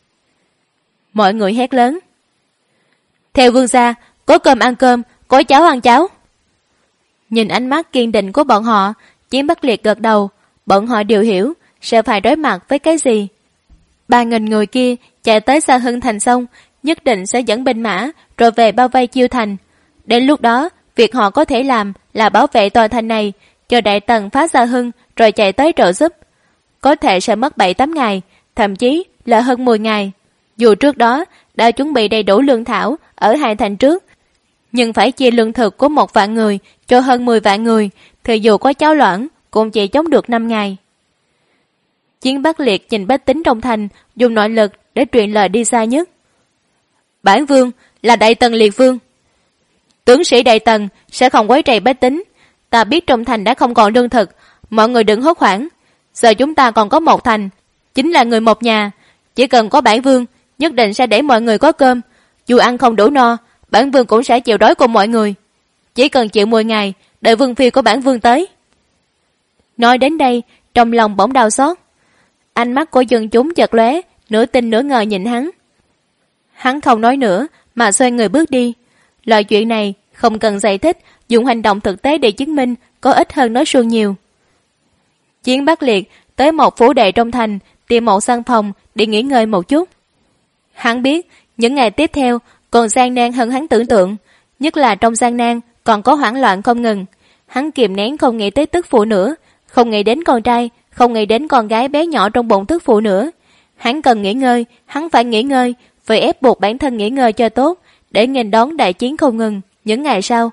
Mọi người hét lớn: theo vương gia, có cơm ăn cơm, có cháo ăn cháo. Nhìn ánh mắt kiên định của bọn họ, Chiến Bắc Liệt gật đầu. Bọn họ đều hiểu sẽ phải đối mặt với cái gì. 3.000 người kia chạy tới Sa Hưng thành xong, nhất định sẽ dẫn binh mã rồi về bao vây Chiêu thành. Đến lúc đó, việc họ có thể làm là bảo vệ tòa thành này, chờ Đại Tần phá Sa Hưng rồi chạy tới trợ giúp. Có thể sẽ mất 7-8 ngày, thậm chí là hơn 10 ngày. Dù trước đó đã chuẩn bị đầy đủ lương thảo ở hai thành trước, nhưng phải chia lương thực của 1 vạn người cho hơn 10 vạn người, thì dù có cháo loãng cũng chỉ chống được 5 ngày. Chiến Bắc Liệt nhìn bách tính trong thành, dùng nội lực để truyền lời đi xa nhất. Bản vương là Đại Tần Liệt Vương. Tướng sĩ Đại Tần sẽ không quấy rầy bách tính. Ta biết trong thành đã không còn lương thực, mọi người đừng hốt hoảng. Giờ chúng ta còn có một thành, chính là người một nhà. Chỉ cần có bản vương, nhất định sẽ để mọi người có cơm. Dù ăn không đủ no, bản vương cũng sẽ chịu đói cùng mọi người. Chỉ cần chịu 10 ngày, đợi vương phi của bản vương tới. Nói đến đây, trong lòng bỗng đau xót. Ánh mắt của dân chúng chợt lóe, nửa tin nửa ngờ nhìn hắn. Hắn không nói nữa, mà xoay người bước đi. Loại chuyện này không cần giải thích, dùng hành động thực tế để chứng minh có ích hơn nói suông nhiều. Chiến Bắc Liệt tới một phủ đệ trong thành, tìm một căn phòng để nghỉ ngơi một chút. Hắn biết những ngày tiếp theo còn gian nan hơn hắn tưởng tượng, nhất là trong gian nan còn có hoảng loạn không ngừng. Hắn kìm nén không nghĩ tới tức phụ nữa, không nghĩ đến con trai, không nghĩ đến con gái bé nhỏ trong bụng tức phụ nữa. Hắn cần nghỉ ngơi, hắn phải nghỉ ngơi, phải ép buộc bản thân nghỉ ngơi cho tốt, để nghênh đón đại chiến không ngừng những ngày sau.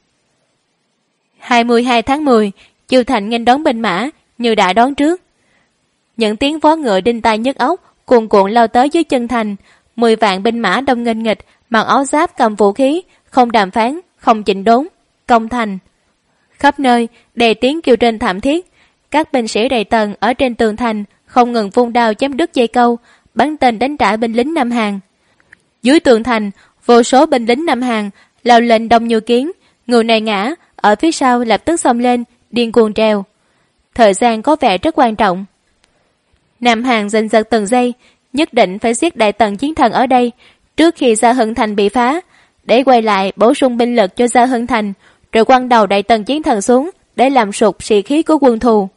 22 tháng 10, Chiêu thành nghênh đón binh mã như đã đón trước. Những tiếng vó ngựa đinh tai nhức óc cuồn cuộn lao tới dưới chân thành. 10 vạn binh mã đông nghênh nghịch, mặc áo giáp cầm vũ khí, không đàm phán, không chỉnh đốn, công thành. Khắp nơi đầy tiếng kêu trên thảm thiết. Các binh sĩ Đại Tần ở trên tường thành không ngừng vung đao chém đứt dây câu, bắn tên đánh trả binh lính Nam Hàn. Dưới tường thành, vô số binh lính Nam Hàn lao lên đông như kiến, người này ngã, ở phía sau lập tức xông lên, điên cuồng treo. Thời gian có vẻ rất quan trọng. Nam Hàn giành giật từng giây, nhất định phải giết Đại Tần chiến thần ở đây trước khi Sa Hưng thành bị phá, để quay lại bổ sung binh lực cho Sa Hưng thành, rồi quăng đầu Đại Tần chiến thần xuống để làm sụt sĩ khí của quân thù.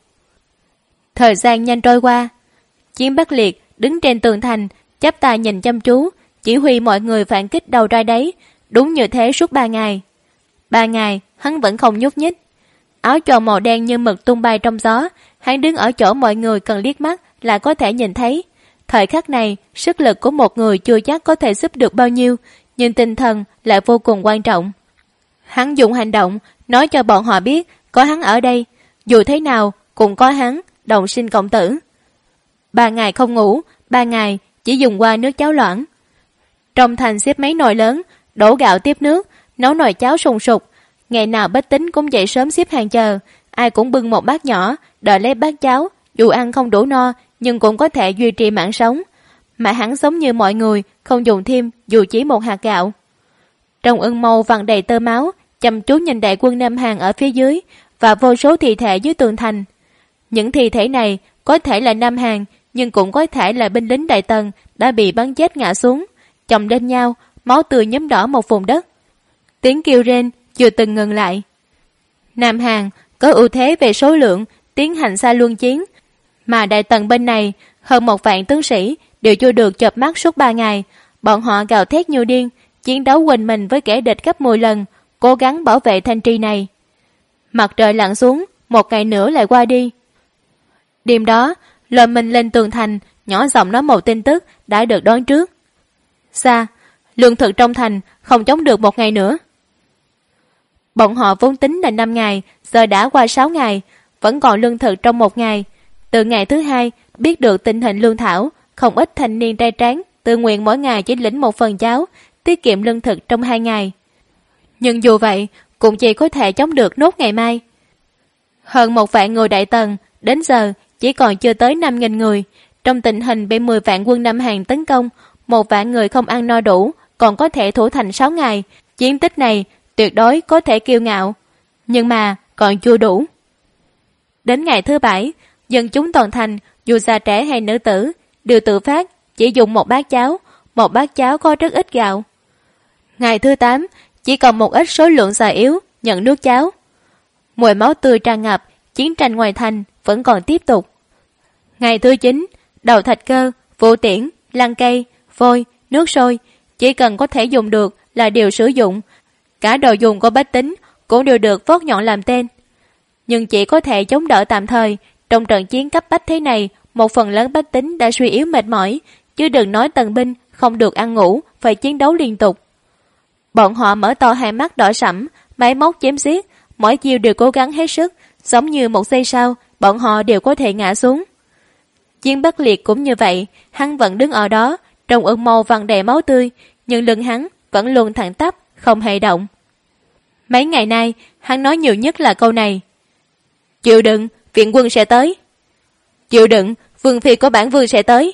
Thời gian nhanh trôi qua. Chiến Bắc Liệt đứng trên tường thành, chắp tay nhìn chăm chú, chỉ huy mọi người phản kích đầu ra đấy. Đúng như thế suốt 3 ngày. 3 ngày hắn vẫn không nhúc nhích. Áo choàng màu đen như mực tung bay trong gió. Hắn đứng ở chỗ mọi người cần liếc mắt là có thể nhìn thấy. Thời khắc này, sức lực của một người chưa chắc có thể giúp được bao nhiêu, nhưng tinh thần lại vô cùng quan trọng. Hắn dùng hành động nói cho bọn họ biết có hắn ở đây, dù thế nào cũng có hắn, đồng sinh cộng tử. 3 ngày không ngủ, 3 ngày chỉ dùng qua nước cháo loãng. Trong thành xếp mấy nồi lớn, đổ gạo tiếp nước, nấu nồi cháo sùng sục. Ngày nào bách tính cũng dậy sớm xếp hàng chờ, ai cũng bưng một bát nhỏ, đợi lấy bát cháo, dù ăn không đủ no nhưng cũng có thể duy trì mạng sống. Mà hắn giống như mọi người, không dùng thêm dù chỉ một hạt gạo. Trong ưng mâu vằn đầy tơ máu, chăm chú nhìn đại quân Nam Hàn ở phía dưới và vô số thi thể dưới tường thành. Những thi thể này có thể là Nam Hàn, nhưng cũng có thể là binh lính Đại Tần đã bị bắn chết ngã xuống, chồng lên nhau, máu tươi nhuốm đỏ một vùng đất. Tiếng kêu rên chưa từng ngừng lại. Nam Hàn có ưu thế về số lượng, tiến hành xa luân chiến, mà Đại Tần bên này hơn 1 vạn tướng sĩ đều chưa được chợp mắt suốt 3 ngày. Bọn họ gào thét như điên, chiến đấu quên mình với kẻ địch gấp 10 lần, cố gắng bảo vệ thành trì này. Mặt trời lặn xuống, 1 ngày nữa lại qua đi. Đêm đó, Lôi mình lên tường thành, nhỏ giọng nói một tin tức đã được đoán trước. Xa, lương thực trong thành không chống được 1 ngày nữa. Bọn họ vốn tính là 5 ngày, giờ đã qua 6 ngày, vẫn còn lương thực trong 1 ngày. Từ ngày thứ 2, biết được tình hình lương thảo, không ít thanh niên trai tráng tự nguyện mỗi ngày chỉ lĩnh 1 phần cháo, tiết kiệm lương thực trong 2 ngày. Nhưng dù vậy, cũng chỉ có thể chống được nốt ngày mai. Hơn 1 vạn người Đại Tần, đến giờ chỉ còn chưa tới 5.000 người. Trong tình hình bị 10 vạn quân Nam Hàn tấn công, 1 vạn người không ăn no đủ, còn có thể thủ thành 6 ngày. Chiến tích này tuyệt đối có thể kiêu ngạo. Nhưng mà còn chưa đủ. Đến ngày thứ 7, dân chúng toàn thành, dù già trẻ hay nữ tử, đều tự phát chỉ dùng 1 bát cháo. 1 bát cháo có rất ít gạo. Ngày thứ 8, chỉ còn một ít số lượng già yếu nhận nước cháo. Mùi máu tươi tràn ngập, chiến tranh ngoài thành vẫn còn tiếp tục. Ngày thứ 9, đầu thạch cơ, vũ tiễn, lăng cây, vôi, nước sôi, chỉ cần có thể dùng được là đều sử dụng. Cả đồ dùng của bách tính cũng đều được vót nhọn làm tên. Nhưng chỉ có thể chống đỡ tạm thời. Trong trận chiến cấp bách thế này, một phần lớn bách tính đã suy yếu mệt mỏi, chứ đừng nói tần binh không được ăn ngủ, phải chiến đấu liên tục. Bọn họ mở to hai mắt đỏ sẫm, máy móc chém giết, mỗi chiều đều cố gắng hết sức, giống như một giây sau, bọn họ đều có thể ngã xuống. Chiến Bất Liệt cũng như vậy, hắn vẫn đứng ở đó, trong ưng màu vằn đầy máu tươi, nhưng lưng hắn vẫn luôn thẳng tắp, không hề động. Mấy ngày nay, hắn nói nhiều nhất là câu này: chịu đựng, viện quân sẽ tới. Chịu đựng, vương phi của bản vương sẽ tới.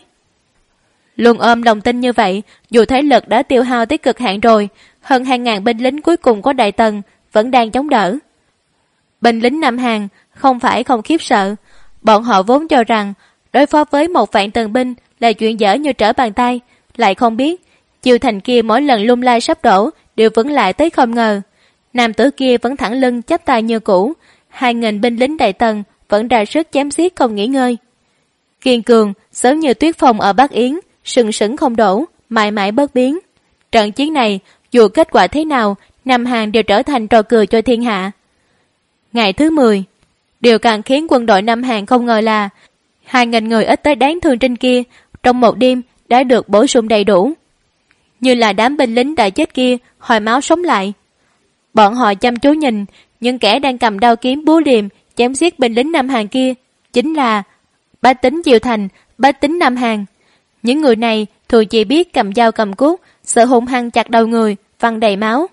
Luôn ôm lòng tin như vậy, dù thế lực đã tiêu hao tới cực hạn rồi, hơn 2.000 binh lính cuối cùng của Đại Tần vẫn đang chống đỡ. Binh lính Nam Hàn không phải không khiếp sợ, bọn họ vốn cho rằng đối phó với 1 vạn tần binh là chuyện dở như trở bàn tay, lại không biết chiều thành kia mỗi lần lung lai sắp đổ đều vững lại tới không ngờ. Nam tử kia vẫn thẳng lưng chắp tay như cũ, 2.000 binh lính Đại Tần vẫn ra sức chém giết không nghỉ ngơi. Kiên cường giống như tuyết phong ở Bắc Yến, sừng sững không đổ, mãi mãi bất biến. Trận chiến này dù kết quả thế nào, Nam Hàn đều trở thành trò cười cho thiên hạ. Ngày thứ 10, điều càng khiến quân đội Nam Hàn không ngờ là 2.000 người ít tới đáng thương trên kia trong một đêm đã được bổ sung đầy đủ. Như là đám binh lính đã chết kia hồi máu sống lại. Bọn họ chăm chú nhìn, những kẻ đang cầm đao kiếm búa liềm chém giết binh lính Nam Hàn kia chính là bách tính Diều Thành, bách tính Nam Hàn. Những người này thường chỉ biết cầm dao cầm cuốc, sợ hung hăng chặt đầu người, văng đầy máu.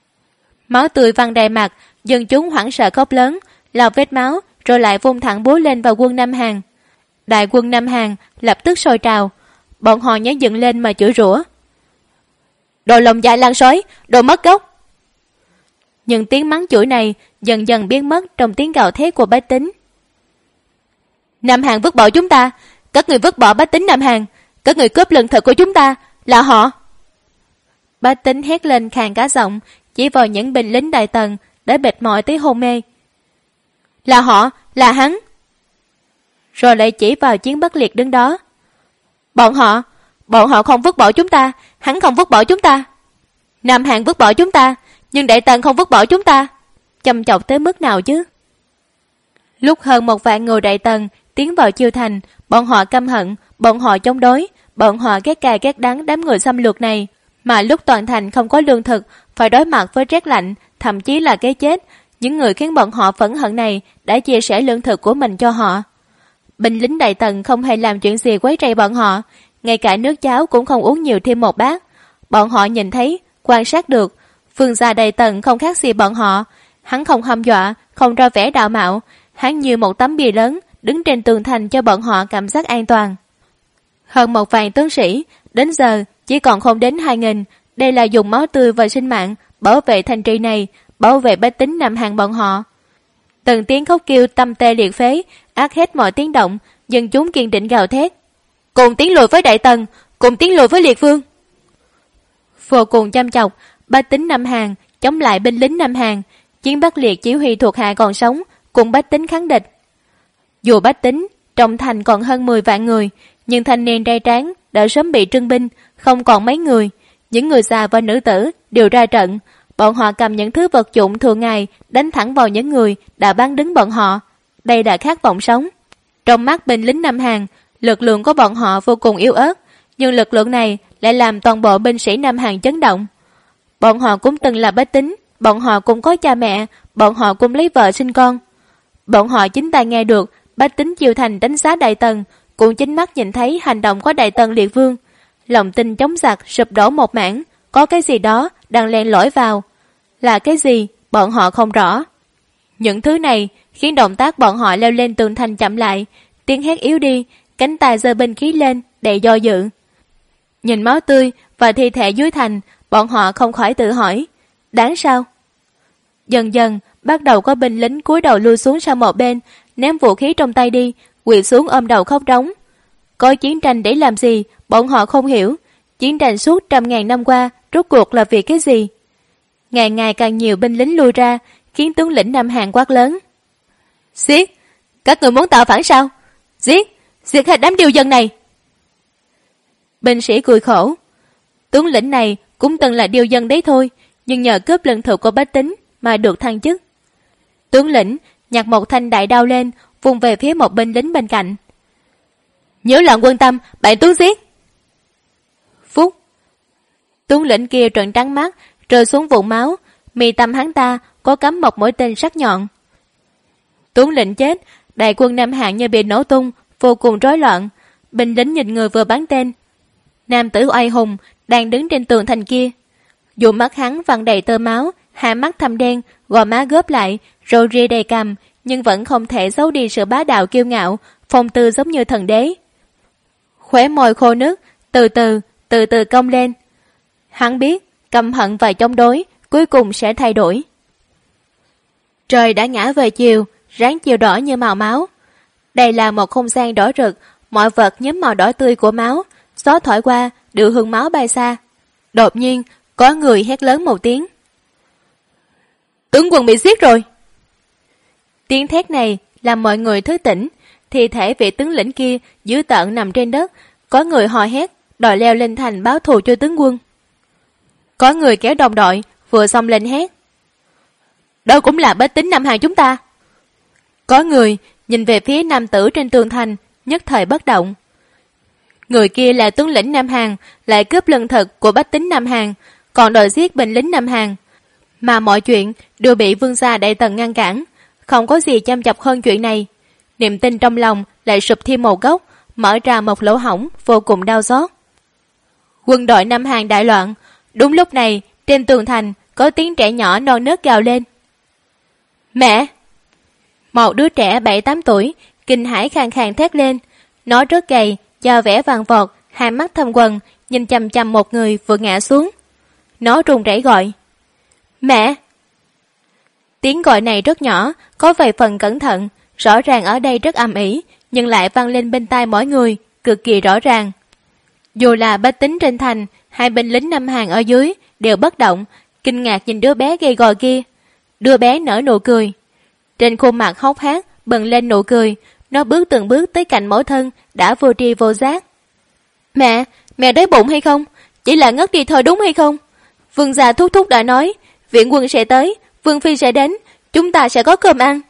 Máu tươi văng đầy mặt, dân chúng hoảng sợ khóc lớn, lau vết máu rồi lại vung thẳng búa lên vào quân Nam Hàn. Đại quân Nam Hàn lập tức sôi trào, bọn họ nhảy dựng lên mà chửi rủa: đồ lồng dài lan sói, đồ mất gốc. Nhưng tiếng mắng chửi này dần dần biến mất trong tiếng gào thét của bách tính. Nam Hàn vứt bỏ chúng ta, các người vứt bỏ bách tính Nam Hàn, các người cướp lương thực của chúng ta, là họ. Bách tính hét lên khàn cả giọng, chỉ vào những binh lính Đại Tần đã mệt mỏi tới hôn mê. Là họ, là hắn. Rồi lại chỉ vào Chiến Bất Liệt đứng đó. Bọn họ không vứt bỏ chúng ta, hắn không vứt bỏ chúng ta. Nam Hàn vứt bỏ chúng ta, nhưng Đại Tần không vứt bỏ chúng ta. Chăm chọc tới mức nào chứ? Lúc hơn 1 vạn người Đại Tần tiến vào Chiêu Thành, bọn họ căm hận, bọn họ chống đối, bọn họ ghét cay ghét đắng đám người xâm lược này. Mà lúc toàn thành không có lương thực, phải đối mặt với rét lạnh, thậm chí là cái chết, những người khiến bọn họ phẫn hận này đã chia sẻ lương thực của mình cho họ. Binh lính Đại Tần không hề làm chuyện gì quấy rầy bọn họ, ngay cả nước cháo cũng không uống nhiều thêm 1 bát. Bọn họ nhìn thấy, quan sát được, vương gia Đại Tần không khác gì bọn họ. Hắn không hăm dọa, không ra vẻ đạo mạo, hắn như một tấm bia lớn đứng trên tường thành cho bọn họ cảm giác an toàn. Hơn 1 vạn tướng sĩ, đến giờ chỉ còn không đến 2.000. Đây là dùng máu tươi và sinh mạng bảo vệ thành trì này, bảo vệ bách tính Nam Hàn bọn họ. Từng tiếng khóc kêu tâm tê liệt phế át hết mọi tiếng động, dân chúng kiên định gào thét: cùng tiến lùi với Đại Tần, cùng tiến lùi với Liệt Vương. Vô cùng chăm chọc, bách tính Nam Hàn chống lại binh lính Nam Hàn. Chiến Bất Liệt chỉ huy thuộc hạ còn sống cùng bách tính kháng địch. Dù bách tính trong thành còn hơn 10 vạn người, nhưng thanh niên trai tráng đã sớm bị trưng binh, không còn mấy người. Những người già và nữ tử đều ra trận, bọn họ cầm những thứ vật dụng thường ngày đánh thẳng vào những người đã bán đứng bọn họ. Đây là khát vọng sống. Trong mắt binh lính Nam Hàn, lực lượng của bọn họ vô cùng yếu ớt, nhưng lực lượng này lại làm toàn bộ binh sĩ Nam Hàn chấn động. Bọn họ cũng từng là bách tính, bọn họ cũng có cha mẹ, bọn họ cũng lấy vợ sinh con. Bọn họ chính tai nghe được bách tính chiêu thành đánh giá Đại Tần, cũng chính mắt nhìn thấy hành động của Đại Tần Liệt Vương. Lòng tin chống giặc sụp đổ một mảng, có cái gì đó đang len lỏi vào. Là cái gì, bọn họ không rõ. Những thứ này khiến động tác bọn họ leo lên tường thành chậm lại, tiếng hét yếu đi, cánh tay giơ binh khí lên để do dự. Nhìn máu tươi và thi thể dưới thành, bọn họ không khỏi tự hỏi, đáng sao? Dần dần, bắt đầu có binh lính cúi đầu lui xuống sang một bên, ném vũ khí trong tay đi, quỳ xuống ôm đầu khóc rống. Có chiến tranh để làm gì, bọn họ không hiểu. Chiến tranh suốt 100.000 năm qua, rốt cuộc là vì cái gì? Ngày ngày càng nhiều binh lính lui ra, khiến tướng lĩnh Nam Hàn quát lớn. Giết! Các người muốn tạo phản sao? Giết! Giết hết đám điều dân này! Binh sĩ cười khổ. Tướng lĩnh này cũng từng là điều dân đấy thôi, nhưng nhờ cướp lương thực của bách tính mà được thăng chức. Tướng lĩnh nhặt một thanh đại đao lên, vung về phía một binh lính bên cạnh. Nhớ loạn quân tâm, bạn tướng giết! Phúc! Tướng lĩnh kia trợn trắng mắt, rơi xuống vụn máu, mi tâm hắn ta có cắm một mũi tên sắc nhọn. Tướng lĩnh chết, đại quân Nam Hàn như bị nổ tung, vô cùng rối loạn. Binh lính nhìn người vừa bắn tên. Nam tử oai hùng đang đứng trên tường thành kia. Dù mắt hắn vằn đầy tơ máu, hai mắt thâm đen, gò má góp lại, râu ria đầy cằm, nhưng vẫn không thể giấu đi sự bá đạo kiêu ngạo, phong tư giống như thần đế. Khóe môi khô nước, từ từ cong lên. Hắn biết, căm hận và chống đối, cuối cùng sẽ thay đổi. Trời đã ngã về chiều, ráng chiều đỏ như màu máu. Đây là một không gian đỏ rực, mọi vật nhúm màu đỏ tươi của máu, gió thổi qua, đưa hương máu bay xa. Đột nhiên, có người hét lớn một tiếng. Tướng quân bị giết rồi! Tiếng thét này làm mọi người thức tỉnh, thi thể vị tướng lĩnh kia dữ tợn nằm trên đất, có người hò hét, đòi leo lên thành báo thù cho tướng quân. Có người kéo đồng đội, vừa xông lên hét. Đó cũng là bách tính Nam Hàn chúng ta. Có người nhìn về phía nam tử trên tường thành, nhất thời bất động. Người kia là tướng lĩnh Nam Hàn, lại cướp lương thực của bách tính Nam Hàn, còn đòi giết binh lính Nam Hàn. Mà mọi chuyện đều bị vương gia Đại Tần ngăn cản, không có gì chăm chọc hơn chuyện này. Niềm tin trong lòng lại sụp thêm một góc, mở ra một lỗ hổng vô cùng đau xót. Quân đội Nam Hàn đại loạn. Đúng lúc này, trên tường thành có tiếng trẻ nhỏ non nớt gào lên. Mẹ! Một đứa trẻ 7-8 tuổi, kinh hãi khàn khàn thét lên. Nó rất gầy, da vẻ vàng vọt, hai mắt thâm quầng, nhìn chằm chằm một người vừa ngã xuống. Nó run rẩy gọi. Mẹ! Tiếng gọi này rất nhỏ, có vài phần cẩn thận, rõ ràng ở đây rất âm ỉ, nhưng lại vang lên bên tai mỗi người, cực kỳ rõ ràng. Dù là bách tính trên thành, hai binh lính Nam Hàn ở dưới đều bất động, kinh ngạc nhìn đứa bé gầy gò kia. Đứa bé nở nụ cười. Trên khuôn mặt hốc hác bừng lên nụ cười, nó bước từng bước tới cạnh mẫu thân đã vô tri vô giác. Mẹ đói bụng hay không? Chỉ là ngất đi thôi đúng hay không? Vương gia thúc thúc đã nói, viện quân sẽ tới, vương phi sẽ đến, chúng ta sẽ có cơm ăn.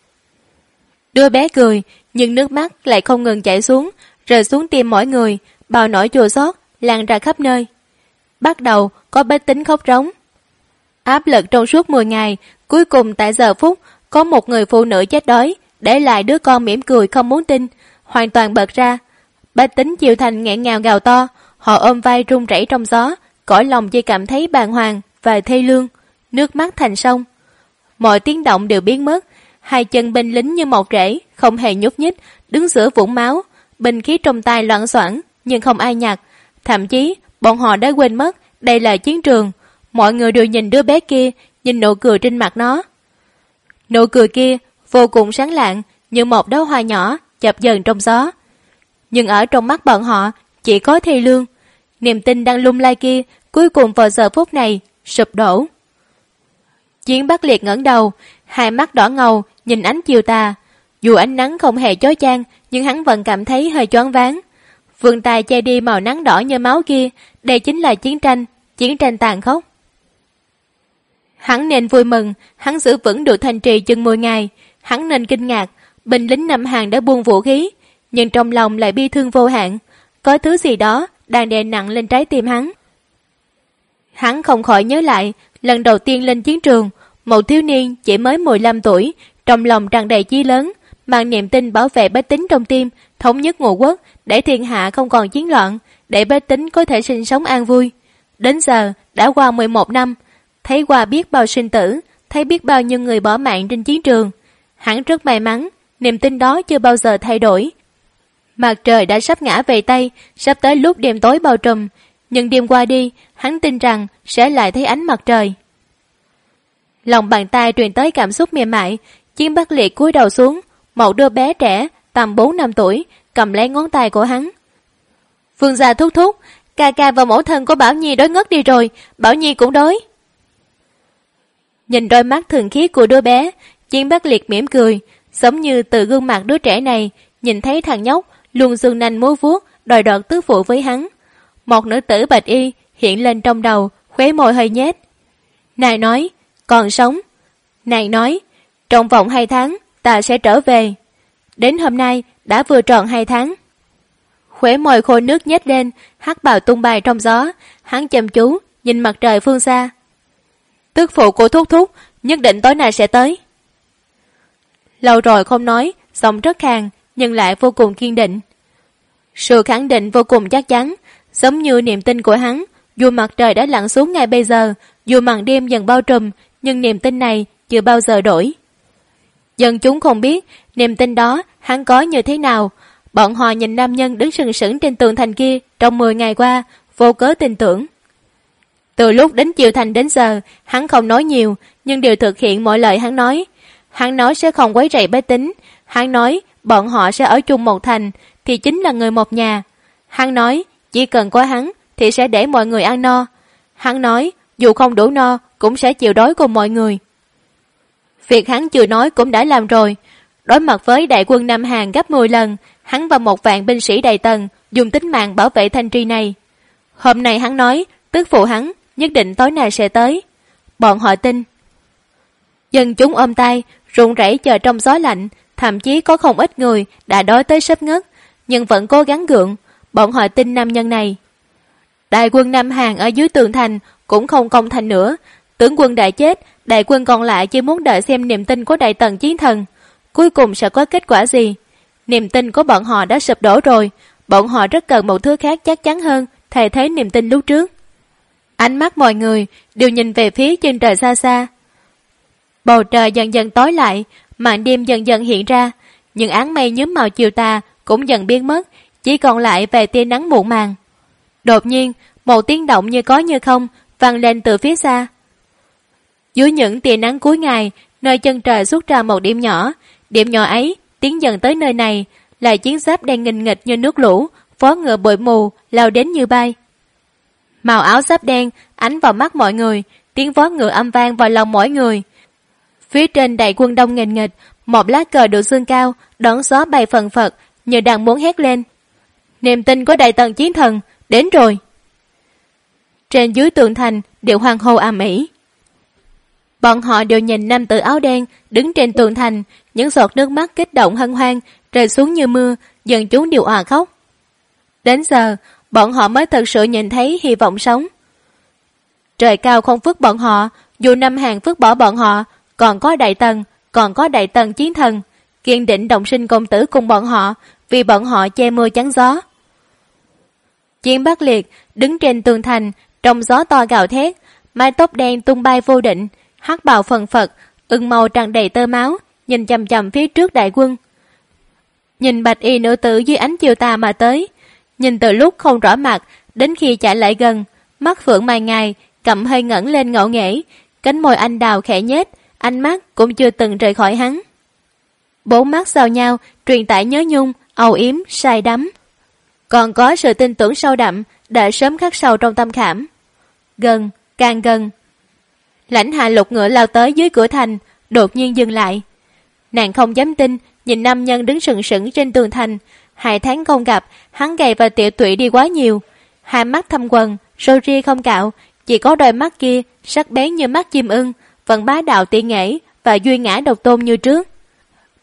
Đứa bé cười, nhưng nước mắt lại không ngừng chảy xuống, rơi xuống tim mỗi người, bao nỗi chua xót lan ra khắp nơi. Bắt đầu có bách tính khóc rống. Áp lực trong suốt 10 ngày, cuối cùng tại giờ phút có một người phụ nữ chết đói, để lại đứa con mỉm cười không muốn tin, hoàn toàn bật ra. Bách tính chiều thành nghẹn ngào gào to, họ ôm vai run rẩy trong gió, cõi lòng chỉ cảm thấy bàng hoàng và thê lương, nước mắt thành sông. Mọi tiếng động đều biến mất, hai chân binh lính như một rễ, không hề nhúc nhích, đứng giữa vũng máu, binh khí trong tay loạng xoảng, nhưng không ai nhặt. Thậm chí, bọn họ đã quên mất đây là chiến trường. Mọi người đều nhìn đứa bé kia, nhìn nụ cười trên mặt nó. Nụ cười kia vô cùng sáng lạng, như một đóa hoa nhỏ chập dần trong gió. Nhưng ở trong mắt bọn họ chỉ có thê lương. Niềm tin đang lung lay kia cuối cùng vào giờ phút này sụp đổ. Chiến Bắc Liệt ngẩng đầu, hai mắt đỏ ngầu nhìn ánh chiều tà. Dù ánh nắng không hề chói chang, nhưng hắn vẫn cảm thấy hơi choáng váng. Vươn tay che đi màu nắng đỏ như máu kia, đây chính là chiến tranh tàn khốc. Hắn nên vui mừng, hắn giữ vững được thành trì chừng 10 ngày, hắn nên kinh ngạc, binh lính Nam Hàn đã buông vũ khí, nhưng trong lòng lại bi thương vô hạn, có thứ gì đó đang đè nặng lên trái tim hắn. Hắn không khỏi nhớ lại lần đầu tiên lên chiến trường, một thiếu niên chỉ mới 15 tuổi, trong lòng tràn đầy chí lớn, mang niềm tin bảo vệ bách tính trong tim, thống nhất ngũ quốc, để thiên hạ không còn chiến loạn, để bách tính có thể sinh sống an vui. Đến giờ đã qua 11 năm, thấy qua biết bao sinh tử, thấy biết bao nhiêu người bỏ mạng trên chiến trường. Hắn rất may mắn, niềm tin đó chưa bao giờ thay đổi. Mặt trời đã sắp ngã về Tây, sắp tới lúc đêm tối bao trùm, nhưng đêm qua đi, hắn tin rằng sẽ lại thấy ánh mặt trời. Lòng bàn tay truyền tới cảm xúc mềm mại, Chiến Bắc Liệt cúi đầu xuống, một đứa bé trẻ tầm 4 năm tuổi cầm lấy ngón tay của hắn. Vương gia thúc thúc, ca ca và mẫu thân của Bảo Nhi đói ngất đi rồi, Bảo Nhi cũng đói. Nhìn đôi mắt thường khiết của đứa bé, Chiến Bắc Liệt mỉm cười, giống như từ gương mặt đứa trẻ này nhìn thấy thằng nhóc luôn dương nanh múa vuốt đòi đoạt tứ phụ với hắn. Một nữ tử bạch y hiện lên trong đầu, khóe môi hơi nhếch. Nàng nói, còn sống. Nàng nói, trong vòng 2 tháng ta sẽ trở về. Đến hôm nay đã vừa tròn 2 tháng. Khóe môi khô nước nhếch lên, hắc bào tung bay trong gió, hắn chăm chú nhìn mặt trời phương xa. Tức phụ của thúc thúc nhất định tối nay sẽ tới. Lâu rồi không nói, giọng rất khàn nhưng lại vô cùng kiên định. Sự khẳng định vô cùng chắc chắn, giống như niềm tin của hắn, dù mặt trời đã lặn xuống ngay bây giờ, dù màn đêm dần bao trùm, nhưng niềm tin này chưa bao giờ đổi. Dân chúng không biết niềm tin đó hắn có như thế nào. Bọn họ nhìn nam nhân đứng sừng sững trên tường thành kia trong 10 ngày qua, vô cớ tin tưởng. Từ lúc đến chiều thành đến giờ, hắn không nói nhiều, nhưng đều thực hiện mọi lời hắn nói. Hắn nói sẽ không quấy rầy bách tính. Hắn nói bọn họ sẽ ở chung một thành, thì chính là người một nhà. Hắn nói chỉ cần có hắn thì sẽ để mọi người ăn no. Hắn nói dù không đủ no cũng sẽ chịu đói cùng mọi người. Việc hắn chưa nói cũng đã làm rồi. Đối mặt với đại quân Nam Hàn gấp 10 lần, hắn và 1 vạn binh sĩ đầy tần dùng tính mạng bảo vệ thành trì này. Hôm nay hắn nói tức phụ hắn nhất định tối nay sẽ tới. Bọn họ tin. Dân chúng ôm tay run rẩy chờ trong gió lạnh, thậm chí có không ít người đã đói tới sắp ngất, nhưng vẫn cố gắng gượng. Bọn họ tin nam nhân này. Đại quân Nam Hàn ở dưới tường thành cũng không công thành nữa. Tướng quân đã chết, đại quân còn lại chỉ muốn đợi xem niềm tin của đại tần chiến thần cuối cùng sẽ có kết quả gì. Niềm tin của bọn họ đã sụp đổ rồi. Bọn họ rất cần một thứ khác chắc chắn hơn thay thế niềm tin lúc trước. Ánh mắt mọi người đều nhìn về phía chân trời xa xa. Bầu trời dần dần tối lại, màn đêm dần dần hiện ra, những áng mây nhuốm màu chiều tà cũng dần biến mất, chỉ còn lại vài tia nắng muộn màng. Đột nhiên, một tiếng động như có như không vang lên từ phía xa. Dưới những tia nắng cuối ngày, nơi chân trời xuất ra một điểm nhỏ ấy tiến dần tới nơi này, là chiến giáp đang nghình nghịch như nước lũ, vó ngựa bụi mù lao đến như bay. Màu áo giáp đen ánh vào mắt mọi người, tiếng vó ngựa âm vang vào lòng mỗi người. Phía trên đại quân đông nghình nghịch, một lá cờ được dương cao đón gió bay phần phật, như đang muốn hét lên. Niềm tin của đại tần chiến thần đến rồi. Trên dưới tường thành đều hoan hô ầm ĩ. Bọn họ đều nhìn nam tử áo đen đứng trên tường thành, những giọt nước mắt kích động hân hoan rơi xuống như mưa, dần chúng đều òa khóc. Đến giờ, bọn họ mới thật sự nhìn thấy hy vọng sống. Trời cao không phước bọn họ, dù Nam Hàn phước bỏ bọn họ, còn có đại tần chiến thần, kiên định động sinh công tử cùng bọn họ, vì bọn họ che mưa chắn gió. Chiến Bắc Liệt đứng trên tường thành, trong gió to gào thét, mái tóc đen tung bay vô định, hắc bào phần phật, ửng màu tràn đầy tơ máu, nhìn chằm chằm phía trước đại quân. Nhìn bạch y nữ tử dưới ánh chiều tà mà tới, nhìn từ lúc không rõ mặt đến khi chạy lại gần, mắt phượng mày ngài cầm hơi ngẩng lên ngạo nghễ, cánh môi anh đào khẽ nhếch, ánh mắt cũng chưa từng rời khỏi hắn. 4 mắt giao nhau truyền tải nhớ nhung, âu yếm, say đắm, còn có sự tin tưởng sâu đậm đã sớm khắc sâu trong tâm khảm. Gần, càng gần. Lãnh Hạ lục ngựa lao tới dưới cửa thành, đột nhiên dừng lại. Nàng không dám tin nhìn nam nhân đứng sừng sững trên tường thành. 2 tháng không gặp, hắn gầy và tiểu tụy đi quá nhiều. 2 mắt thâm quầng, râu ria không cạo, chỉ có đôi mắt kia sắc bén như mắt chim ưng, vẫn bá đạo tỉ nghệ và duy ngã độc tôn như trước.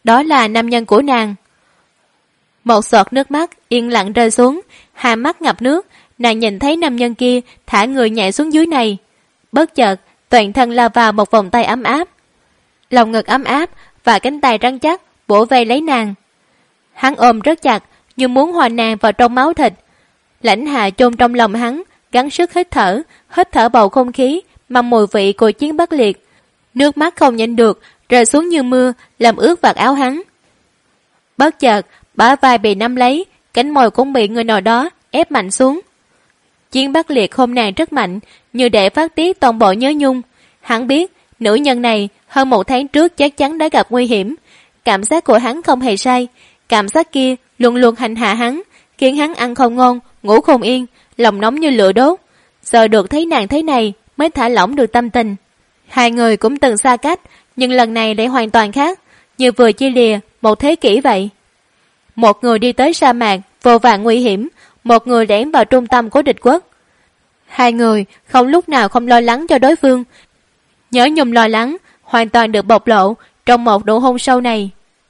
đó là nam nhân của nàng. Một giọt nước mắt yên lặng rơi xuống, hai mắt ngập nước, nàng nhìn thấy nam nhân kia thả người nhảy xuống dưới này. Bất chợt, toàn thân lao vào một vòng tay ấm áp. Lòng ngực ấm áp và cánh tay rắn chắc bổ vây lấy nàng. Hắn ôm rất chặt, như muốn hòa nàng vào trong máu thịt. Lãnh Hạ chôn trong lòng hắn, gắng sức hít thở bầu không khí, mang mùi vị của chiến Bắc Liệt. Nước mắt không nhịn được, rơi xuống như mưa, làm ướt vạt áo hắn. Bất chợt, bả vai bị nắm lấy, cánh môi cũng bị người nào đó ép mạnh xuống. Chiến Bắc Liệt hôn nàng rất mạnh, như để phát tiết toàn bộ nhớ nhung. Hắn biết, nữ nhân này hơn 1 tháng trước chắc chắn đã gặp nguy hiểm. Cảm giác của hắn không hề sai, cảm giác kia luôn luôn hành hạ hắn, khiến hắn ăn không ngon, ngủ không yên, lòng nóng như lửa đốt. Giờ được thấy nàng thế này mới thả lỏng được tâm tình. Hai người cũng từng xa cách, nhưng lần này lại hoàn toàn khác, như vừa chia lìa 1 thế kỷ vậy. Một người đi tới sa mạc vô vàn nguy hiểm, một người lẻn vào trung tâm của địch quốc. Hai người không lúc nào không lo lắng cho đối phương. Nhớ nhung lo lắng hoàn toàn được bộc lộ trong một nụ hôn sâu này.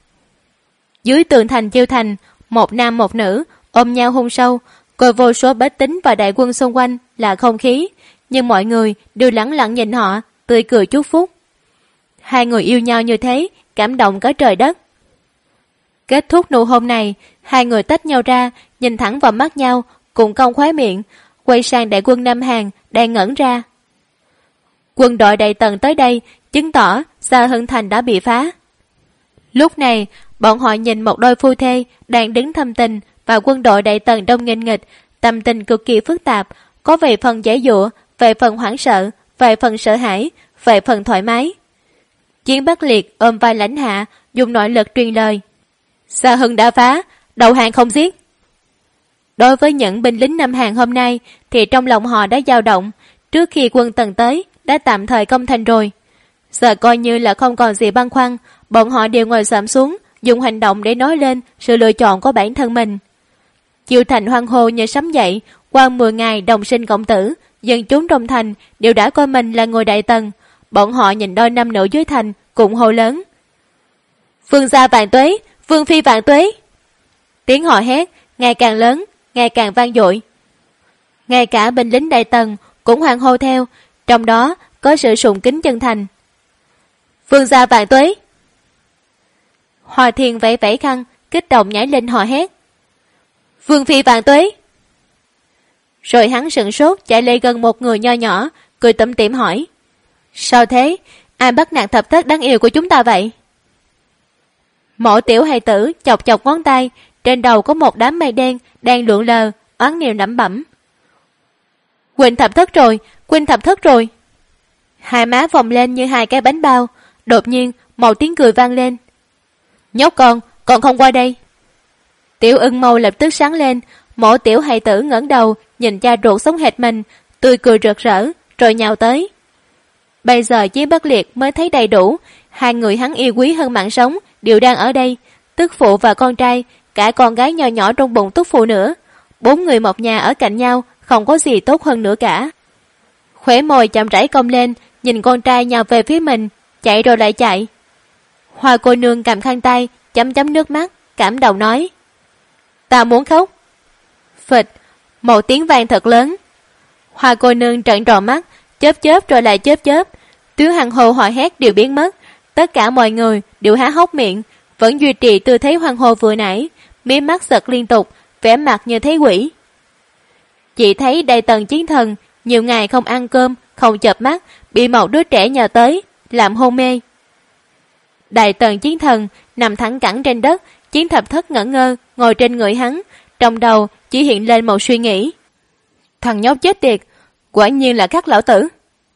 Dưới tường thành Chiêu Thành, một nam một nữ ôm nhau hôn sâu, coi vô số bách tính và đại quân xung quanh là không khí, nhưng mọi người đều lẳng lặng nhìn họ, tươi cười chúc phúc. Hai người yêu nhau như thế, cảm động cả trời đất. Kết thúc nụ hôn này, hai người tách nhau ra, nhìn thẳng vào mắt nhau, cùng cong khóe miệng, quay sang đại quân Nam Hàn đang ngẩn ra. Quân đội Đại Tần tới đây, chứng tỏ Xa Hưng Thành đã bị phá. Lúc này, bọn họ nhìn một đôi phu thê đang đứng thâm tình và quân đội Đại Tần đông nghênh nghịch, tâm tình cực kỳ phức tạp, có về phần giãy giụa, về phần hoảng sợ, về phần sợ hãi, về phần thoải mái. Chiến Bắc Liệt ôm vai Lãnh Hạ, dùng nội lực truyền lời. Xa Hưng đã phá, đầu hàng không giết. Đối với những binh lính Nam Hàn hôm nay thì trong lòng họ đã dao động, trước khi quân Tần tới đã tạm thời công thành rồi. Giờ coi như là không còn gì băn khoăn, bọn họ đều ngồi xổm xuống, dùng hành động để nói lên sự lựa chọn của bản thân mình. Chiêu Thành hoan hô như sấm dậy, qua 10 ngày đồng sinh cộng tử, dân chúng trong thành đều đã coi mình là người Đại Tần. Bọn họ nhìn đôi nam nữ dưới thành cũng hô lớn. Vương gia vạn tuế, vương phi vạn tuế. Tiếng họ hét ngày càng lớn, ngày càng vang dội. Ngay cả binh lính Đại Tần cũng hoan hô theo, trong đó có sự sùng kính chân thành. Vương gia vạn tuế. Hòa Thiên vẫy vẫy khăn, kích động nhảy lên hò hét. Vương phi vạn tuế. Rồi hắn sững sốt chạy lên gần một người nho nhỏ, cười tủm tỉm hỏi. Sao thế? Ai bắt nạt thập thất đáng yêu của chúng ta vậy? Mộ tiểu hài tử chọc chọc ngón tay, trên đầu có một đám mây đen đang lượn lờ, oán niềm lẩm bẩm. Quỳnh thập thất rồi, Quỳnh thập thất rồi. Hai má vòng lên như hai cái bánh bao, đột nhiên một tiếng cười vang lên. Nhóc con không qua đây. Tiểu Ưng Mâu lập tức sáng lên, mộ tiểu hài tử ngẩng đầu nhìn cha ruột sống hệt mình, tươi cười rực rỡ, rồi nhào tới. Bây giờ Chiến Bắc Liệt mới thấy đầy đủ, hai người hắn yêu quý hơn mạng sống đều đang ở đây, tức phụ và con trai, cả con gái nhỏ nhỏ trong bụng tức phụ nữa. 4 người một nhà ở cạnh nhau, không có gì tốt hơn nữa cả. Khóe môi chậm rãi cong lên, nhìn con trai nhào về phía mình, chạy rồi lại chạy. Hoa cô nương cầm khăn tay, chấm chấm nước mắt, cảm động nói. Ta muốn khóc. Phịch, một tiếng vang thật lớn. Hoa cô nương trợn tròn mắt, chớp chớp rồi lại chớp chớp. Tiếng hằng hồ hò hét đều biến mất. Tất cả mọi người đều há hốc miệng, vẫn duy trì tư thế hoan hô vừa nãy, mí mắt giật liên tục, vẻ mặt như thấy quỷ. Chị thấy Đại Tần chiến thần nhiều ngày không ăn cơm, không chợp mắt, bị một đứa trẻ nhào tới, làm hôn mê. Đại Tần chiến thần nằm thẳng cẳng trên đất, Chiến Thập Thất ngẩn ngơ ngồi trên người hắn, trong đầu chỉ hiện lên một suy nghĩ. Thằng nhóc chết tiệt, quả nhiên là các lão tử.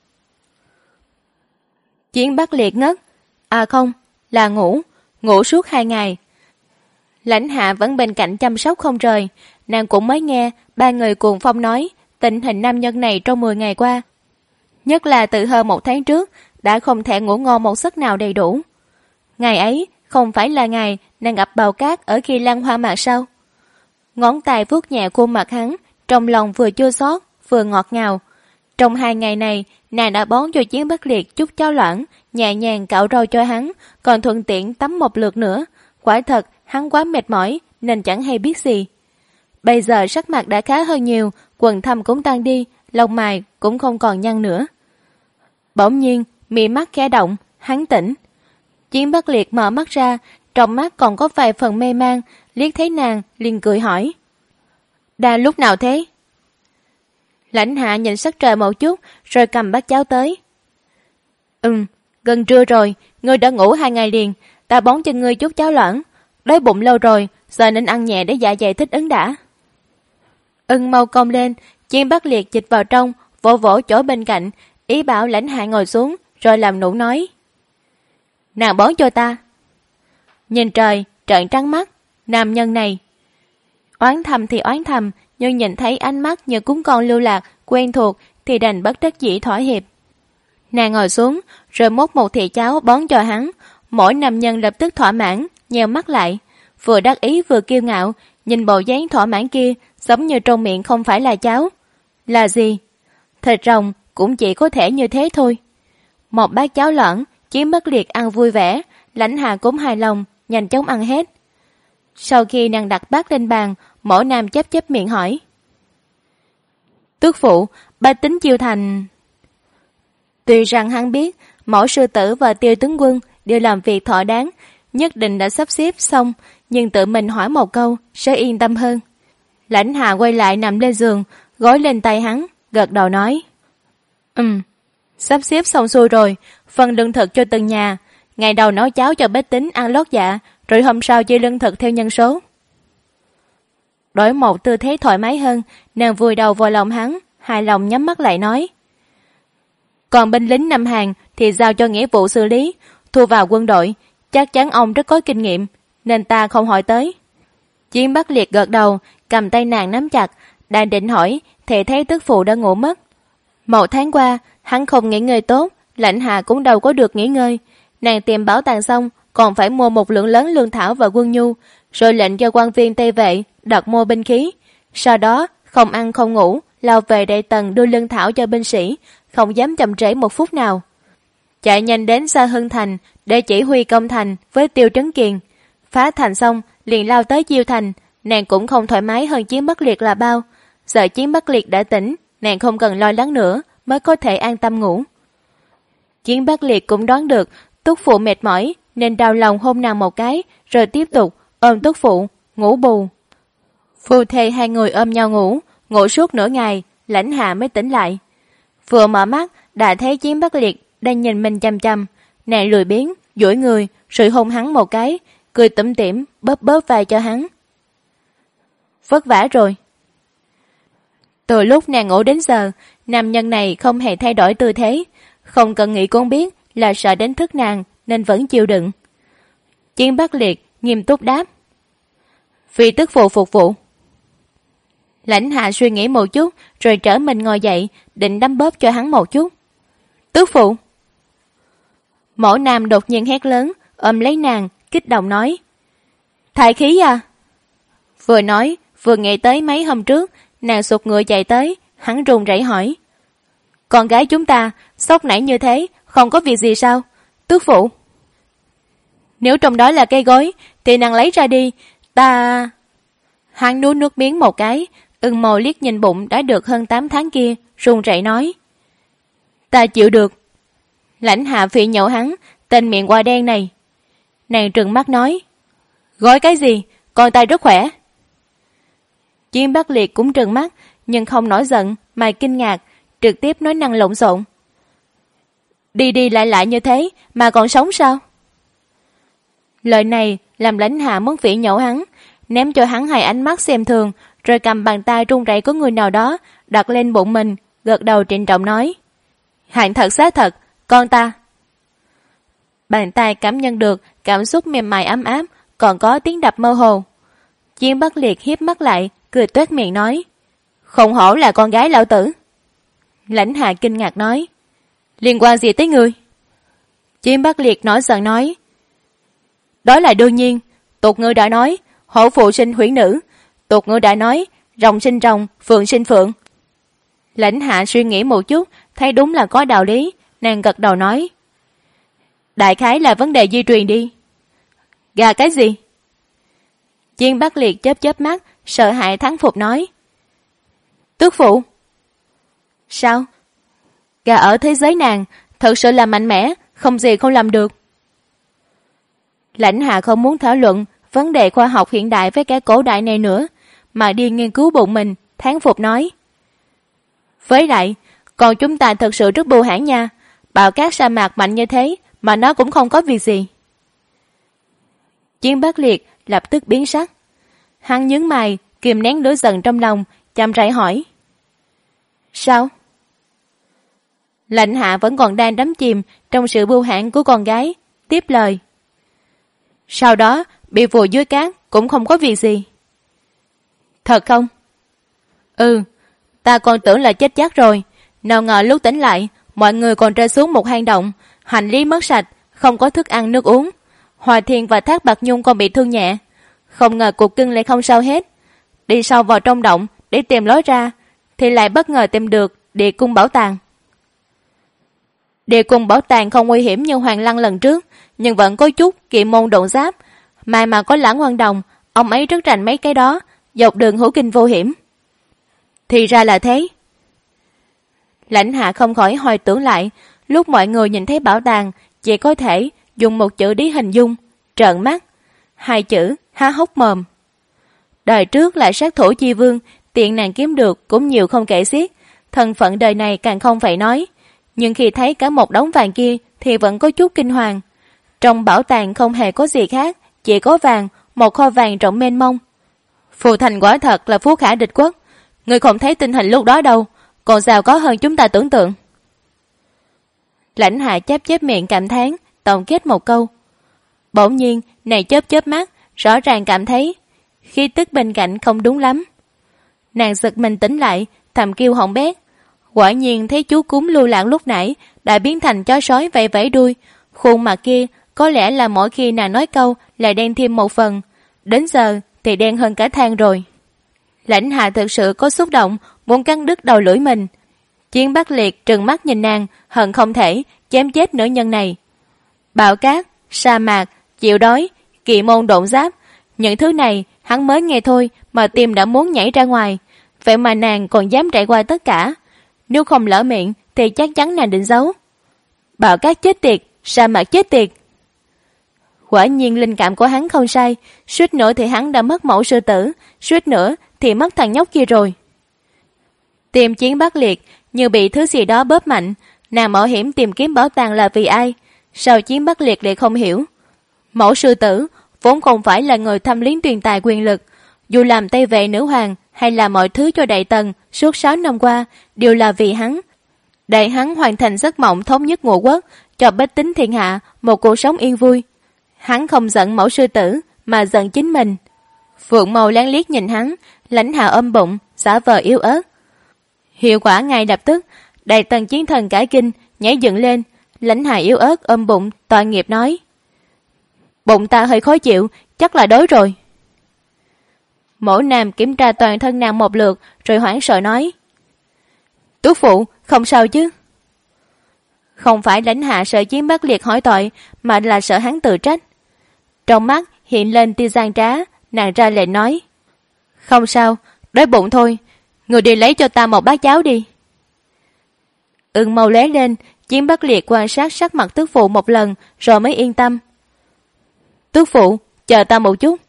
Chiến Bắc Liệt ngất, à không, là ngủ suốt 2 ngày. Lãnh Hạ vẫn bên cạnh chăm sóc không rời, nàng cũng mới nghe 3 người cuồng phong nói tình hình nam nhân này trong 10 ngày qua. Nhất là từ hơn 1 tháng trước, đã không thể ngủ ngon một giấc nào đầy đủ. Ngày ấy không phải là ngày nàng gặp bào cát ở Kỳ Lăng Hoa Mạc sao? Ngón tay vuốt nhẹ khuôn mặt hắn, trong lòng vừa chua xót vừa ngọt ngào. Trong 2 ngày này, nàng đã bón cho Chiến Bất Liệt chút cháo loãng, nhẹ nhàng cạo râu cho hắn, còn thuận tiện tắm một lượt nữa. Quả thật, hắn quá mệt mỏi nên chẳng hay biết gì. Bây giờ sắc mặt đã khá hơn nhiều, quầng thâm cũng tan đi, lông mày cũng không còn nhăn nữa. Bỗng nhiên, mí mắt khẽ động, hắn tỉnh. Chiến Bất Liệt mở mắt ra, trong mắt còn có vài phần mê man, liếc thấy nàng liền cười hỏi: "Đã lúc nào thế?" Lãnh Hạ nhìn sắc trời một chút, rồi cầm bát cháo tới. Gần trưa rồi, ngươi đã ngủ 2 ngày liền, ta bón cho ngươi chút cháo loãng. Đói bụng lâu rồi, giờ nên ăn nhẹ để dạ dày thích ứng đã. Mau cong lên. Chiến Bất Liệt dịch vào trong, vỗ vỗ chỗ bên cạnh, ý bảo Lãnh Hạ ngồi xuống, rồi làm nũng nói: "Nàng bón cho ta." Nhìn trời, trợn trắng mắt, nam nhân này. Oán thầm thì oán thầm, nhưng nhìn thấy ánh mắt như cún con lưu lạc, quen thuộc thì đành bất đắc dĩ thỏa hiệp. Nàng ngồi xuống, rồi múc một thìa cháo bón cho hắn. Mỗi nam nhân lập tức thỏa mãn, nheo mắt lại, vừa đắc ý vừa kiêu ngạo, nhìn bộ dáng thỏa mãn kia, giống như trong miệng không phải là cháo. Là gì? Thịt rồng cũng chỉ có thể như thế thôi. Một bát cháo loãng, Chiến Bất Liệt ăn vui vẻ, Lãnh Hạ cũng hài lòng, nhanh chóng ăn hết. Sau khi nàng đặt bát lên bàn, Mỗ Nam chép miệng hỏi: "Tước phụ, bách tính chiêu thành..." Tuy rằng hắn biết Mẫu sư tử và Tiêu tướng quân đều làm việc thỏa đáng, nhất định đã sắp xếp xong, nhưng tự mình hỏi một câu sẽ yên tâm hơn. Lãnh Hạ quay lại nằm lên giường, gối lên tay hắn, gật đầu nói: Sắp xếp xong xuôi rồi, phần lương thực cho từng nhà. Ngày đầu nấu cháo cho bách tính ăn lót dạ, rồi hôm sau chia lương thực theo nhân số. Đổi một tư thế thoải mái hơn, nàng vùi đầu vào lòng hắn, hài lòng nhắm mắt lại nói: "Còn binh lính Nam Hàn thì giao cho nghĩa vụ xử lý, thu vào quân đội, chắc chắn ông rất có kinh nghiệm, nên ta không hỏi tới." Chiến Bất Liệt gật đầu, cầm tay nàng nắm chặt, đang định hỏi thì thấy tức phụ đã ngủ mất. 1 tháng qua, hắn không nghỉ ngơi tốt, Lãnh Hạ cũng đâu có được nghỉ ngơi. Nàng tìm bảo tàng xong, còn phải mua một lượng lớn lương thảo và quân nhu, rồi lệnh cho quan viên Tây Vệ đặt mua binh khí. Sau đó, không ăn không ngủ, lao về đại tần đưa lương thảo cho binh sĩ, không dám chậm trễ một phút nào. Chạy nhanh đến Sa Hưng Thành để chỉ huy công thành với Tiêu Trấn Kiền. Phá thành xong, liền lao tới Chiêu Thành. Nàng cũng không thoải mái hơn Chiến Bất Liệt là bao. Sợ Chiến Bất Liệt đã tỉnh, nàng không cần lo lắng nữa, mới có thể an tâm ngủ. Chiến Bất Liệt cũng đoán được Túc phụ mệt mỏi, nên đau lòng hôn nàng một cái, rồi tiếp tục ôm Túc phụ ngủ bù. Phu thê hai người ôm nhau ngủ suốt nửa ngày, Lãnh Hạ mới tỉnh lại. Vừa mở mắt đã thấy Chiến Bất Liệt đang nhìn mình chăm chăm. Nàng lười biếng duỗi người rồi hôn hắn một cái, cười tủm tỉm bóp bóp vai cho hắn. Vất vả rồi. Từ lúc nàng ngủ đến giờ, nam nhân này không hề thay đổi tư thế, không cần nghĩ cũng biết là sợ đến thức nàng nên vẫn chịu đựng. Chiến Bất Liệt nghiêm túc đáp: "Vì tức phụ phục vụ." Lãnh Hạ suy nghĩ một chút, rồi trở mình ngồi dậy, định đấm bóp cho hắn một chút. "Tước phụ!" Mẫu Nam đột nhiên hét lớn, ôm lấy nàng, kích động nói: "Thai khí à?" Vừa nói, vừa nghĩ tới mấy hôm trước, nàng sụt ngựa chạy tới, hắn run rẩy hỏi: "Con gái chúng ta, sốc nảy như thế, không có việc gì sao, tước phụ?" "Nếu trong đó là cây gối, thì nàng lấy ra đi, ta..." Hắn nuốt nước miếng một cái, ưng mồ liếc nhìn bụng đã được hơn 8 tháng kia, run rẩy nói: "Ta chịu được." Lãnh Hạ phỉ nhậu hắn, tên miệng qua đen này. Nàng trừng mắt nói: "Gói cái gì, con ta rất khỏe." Chiến Bất Liệt cũng trừng mắt, nhưng không nổi giận mà kinh ngạc, trực tiếp nói năng lộn xộn: Đi đi lại như thế mà còn sống sao?" Lời này làm Lãnh Hạ muốn phỉ nhổ hắn, ném cho hắn 2 ánh mắt xem thường, rồi cầm bàn tay run rẩy của người nào đó đặt lên bụng mình, gật đầu trịnh trọng nói: "Hạng thật xác thật, con ta." Bàn tay cảm nhận được cảm xúc mềm mại ấm áp, còn có tiếng đập mơ hồ. Chiến Bất Liệt hiếp mắt lại, cười toét miệng nói: "Không hổ là con gái lão tử." Lãnh Hạ kinh ngạc nói: "Liên quan gì tới ngươi?" Chiến Bất Liệt nổi giận nói: "Đó là đương nhiên, tục ngữ đã nói hổ phụ sinh huyễn nữ, tục ngữ đã nói rồng sinh rồng, phượng sinh phượng." Lãnh Hạ suy nghĩ một chút, thấy đúng là có đạo lý, nàng gật đầu nói. Đại khái là vấn đề di truyền đi. Gà cái gì? Chiên Bắc Liệt chớp chớp mắt, sợ hãi thán phục nói. Tước phụ. Sao? Gà ở thế giới nàng thật sự là mạnh mẽ, không gì không làm được. Lãnh Hạ không muốn thảo luận vấn đề khoa học hiện đại với cái cổ đại này nữa, mà đi nghiên cứu bụng mình, thán phục nói. Với lại, còn chúng ta thật sự rất bưu hãn nha, bạo cát sa mạc mạnh như thế mà nó cũng không có việc gì. Chiến Bắc Liệt lập tức biến sắc. Hắn nhướng mày, kìm nén nỗi giận trong lòng, chậm rãi hỏi. Sao? Lãnh Hạ vẫn còn đang đắm chìm trong sự bưu hãn của con gái, tiếp lời. Sau đó, bị vùi dưới cát cũng không có việc gì. Thật không? Ừ, ta còn tưởng là chết chắc rồi. Nào ngờ lúc tỉnh lại, mọi người còn rơi xuống một hang động, hành lý mất sạch, không có thức ăn nước uống. Hòa Thiên và Thác Bạc Nhung còn bị thương nhẹ. Không ngờ cục cưng lại không sao hết. Đi sâu vào trong động để tìm lối ra, thì lại bất ngờ tìm được địa cung bảo tàng. Địa cung bảo tàng không nguy hiểm như Hoàng Lăng lần trước, nhưng vẫn có chút kỵ môn độn giáp. Mà có Lãng Hoan Đồng, ông ấy rất rành mấy cái đó, dọc đường hữu kinh vô hiểm. Thì ra là thế. Lãnh Hạ không khỏi hồi tưởng lại, lúc mọi người nhìn thấy bảo tàng, chỉ có thể dùng một chữ để hình dung, trợn mắt. Hai chữ, há hốc mồm. Đời trước là sát thủ chi vương, tiền nàng kiếm được cũng nhiều không kể xiết, thân phận đời này càng không phải nói. Nhưng khi thấy cả một đống vàng kia thì vẫn có chút kinh hoàng. Trong bảo tàng không hề có gì khác, chỉ có vàng, một kho vàng rộng mênh mông. Phù Thành quả thật là phú khả địch quốc. Người không thấy tình hình lúc đó đâu, còn sao có hơn chúng ta tưởng tượng. Lãnh Hạ chép chép miệng cảm thán, tổng kết một câu. Bỗng nhiên, này chớp chớp mắt, rõ ràng cảm thấy khí tức bên cạnh không đúng lắm. Nàng giật mình tỉnh lại, thầm kêu hỏng bét. Quả nhiên thấy chú cún lưu lãng lúc nãy đã biến thành chó sói vẫy vẫy đuôi. Khuôn mặt kia có lẽ là mỗi khi nàng nói câu lại đen thêm một phần. Đến giờ thì đen hơn cả than rồi. Lãnh Hạ thực sự có xúc động, muốn cắn đứt đầu lưỡi mình. Chiến Bắc Liệt trừng mắt nhìn nàng, hận không thể chém chết nữ nhân này. Bạo cát, sa mạc, chịu đói, kỵ môn độn giáp, những thứ này hắn mới nghe thôi mà tim đã muốn nhảy ra ngoài. Vậy mà nàng còn dám trải qua tất cả. Nếu không lỡ miệng thì chắc chắn nàng định giấu. Bạo cát chết tiệt, sa mạc chết tiệt. Quả nhiên linh cảm của hắn không sai, suýt nữa thì hắn đã mất mẫu sư tử, suýt nữa thì mất thằng nhóc kia rồi. Tim Chiến Bắc Liệt như bị thứ gì đó bóp mạnh. Nàng mạo hiểm tìm kiếm bảo tàng là vì ai? Sao Chiến Bắc Liệt lại không hiểu? Mẫu sư tử vốn không phải là người thăm liếng truyền tài quyền lực. Dù làm Tây Vệ nữ hoàng hay là mọi thứ cho Đại Tần suốt 6 năm qua đều là vì hắn. Để hắn hoàn thành giấc mộng thống nhất ngũ quốc, cho bách tính thiên hạ một cuộc sống yên vui. Hắn không giận mẫu sư tử mà giận chính mình. Phượng Màu lén liếc nhìn hắn, Lãnh Hạ ôm bụng, giả vờ yếu ớt. Hiệu quả ngay lập tức, Đại Tần chiến thần cả kinh, nhảy dựng lên. Lãnh Hạ yếu ớt ôm bụng, tội nghiệp nói. Bụng ta hơi khó chịu, chắc là đói rồi. Mẫu nam kiểm tra toàn thân nàng một lượt, rồi hoảng sợ nói. Tước phụ, không sao chứ? Không phải Lãnh Hạ sợ Chiến Bắc Liệt hỏi tội, mà là sợ hắn tự trách. Trong mắt hiện lên tia gian trá, nàng ra lệnh nói. Không sao, đói bụng thôi, người đi lấy cho ta một bát cháo đi. Ưng màu lóe lên, Chiến Bắc Liệt quan sát sắc mặt tước phụ một lần rồi mới yên tâm. Tước phụ, chờ ta một chút.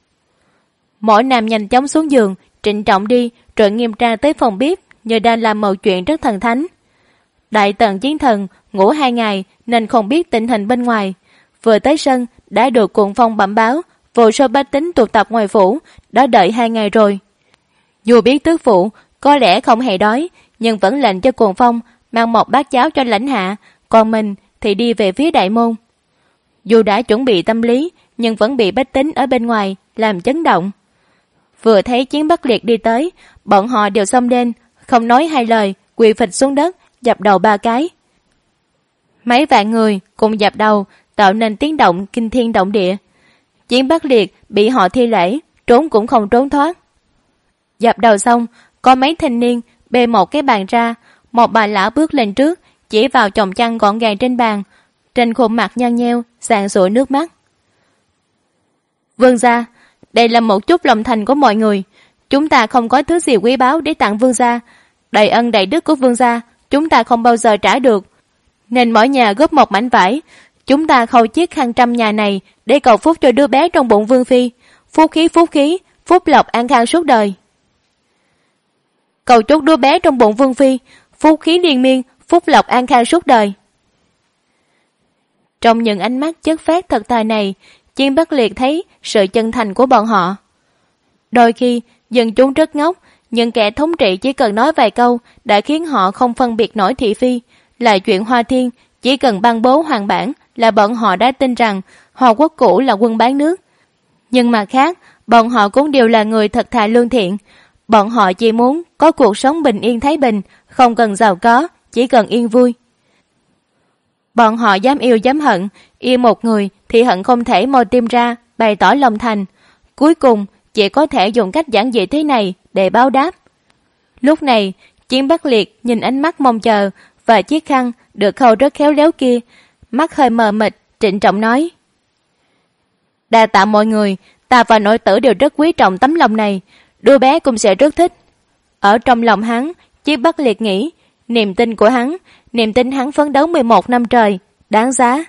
Mỗi nam nhanh chóng xuống giường, trịnh trọng đi, rồi nghiêm tra tới phòng bếp như đang làm một chuyện rất thần thánh. Đại Tần chiến thần ngủ 2 ngày nên không biết tình hình bên ngoài. Vừa tới sân đã được cuồng phong bẩm báo, vô số bách tính tụ tập ngoài phủ, đã đợi 2 ngày rồi. Dù biết tước phụ có lẽ không hề đói, nhưng vẫn lệnh cho cuồng phong mang một bát cháo cho Lãnh Hạ, còn mình thì đi về phía đại môn. Dù đã chuẩn bị tâm lý, nhưng vẫn bị bách tính ở bên ngoài làm chấn động. Vừa thấy Chiến Bắc Liệt đi tới, bọn họ đều xông lên, không nói hai lời, quỳ phịch xuống đất, dập đầu 3 cái. Mấy vạn người cùng dập đầu, tạo nên tiếng động kinh thiên động địa. Chiến Bắc Liệt bị họ thi lễ, trốn cũng không trốn thoát. Dập đầu xong, có mấy thanh niên bê một cái bàn ra. Một bà lão bước lên trước, chỉ vào chồng chăn gọn gàng trên bàn. Trên khuôn mặt nhăn nheo, sàn sụi nước mắt. Vương gia, đây là một chút lòng thành của mọi người. Chúng ta không có thứ gì quý báu để tặng vương gia. Đầy ân đầy đức của vương gia, chúng ta không bao giờ trả được. Nên mỗi nhà góp một mảnh vải. Chúng ta khâu chiếc khăn trăm nhà này để cầu phúc cho đứa bé trong bụng vương phi. Phúc khí, phúc lộc an khang suốt đời. Cầu chúc đứa bé trong bụng vương phi, phúc khí liên miên, phúc lộc an khang suốt đời. Trong những ánh mắt chất phác thật thà này, Chiến Bắc Liệt thấy sự chân thành của bọn họ. Đôi khi, dân chúng rất ngốc, nhưng kẻ thống trị chỉ cần nói vài câu đã khiến họ không phân biệt nổi thị phi. Là chuyện Hoa Thiên, chỉ cần ban bố hoàng bản là bọn họ đã tin rằng Hoa Quốc cũ là quân bán nước. Nhưng mà khác, bọn họ cũng đều là người thật thà lương thiện. Bọn họ chỉ muốn có cuộc sống bình yên thái bình, không cần giàu có, chỉ cần yên vui. Bọn họ dám yêu dám hận, yêu một người thì hận không thể moi tim ra, bày tỏ lòng thành. Cuối cùng, chỉ có thể dùng cách giản dị thế này để báo đáp. Lúc này, Chiến Bắc Liệt nhìn ánh mắt mong chờ và chiếc khăn được khâu rất khéo léo kia, mắt hơi mờ mịt, trịnh trọng nói: đa tạ mọi người, ta và nội tử đều rất quý trọng tấm lòng này, đứa bé cũng sẽ rất thích. Ở trong lòng hắn, Chiến Bắc Liệt nghĩ, niềm tin hắn phấn đấu 11 năm trời, đáng giá.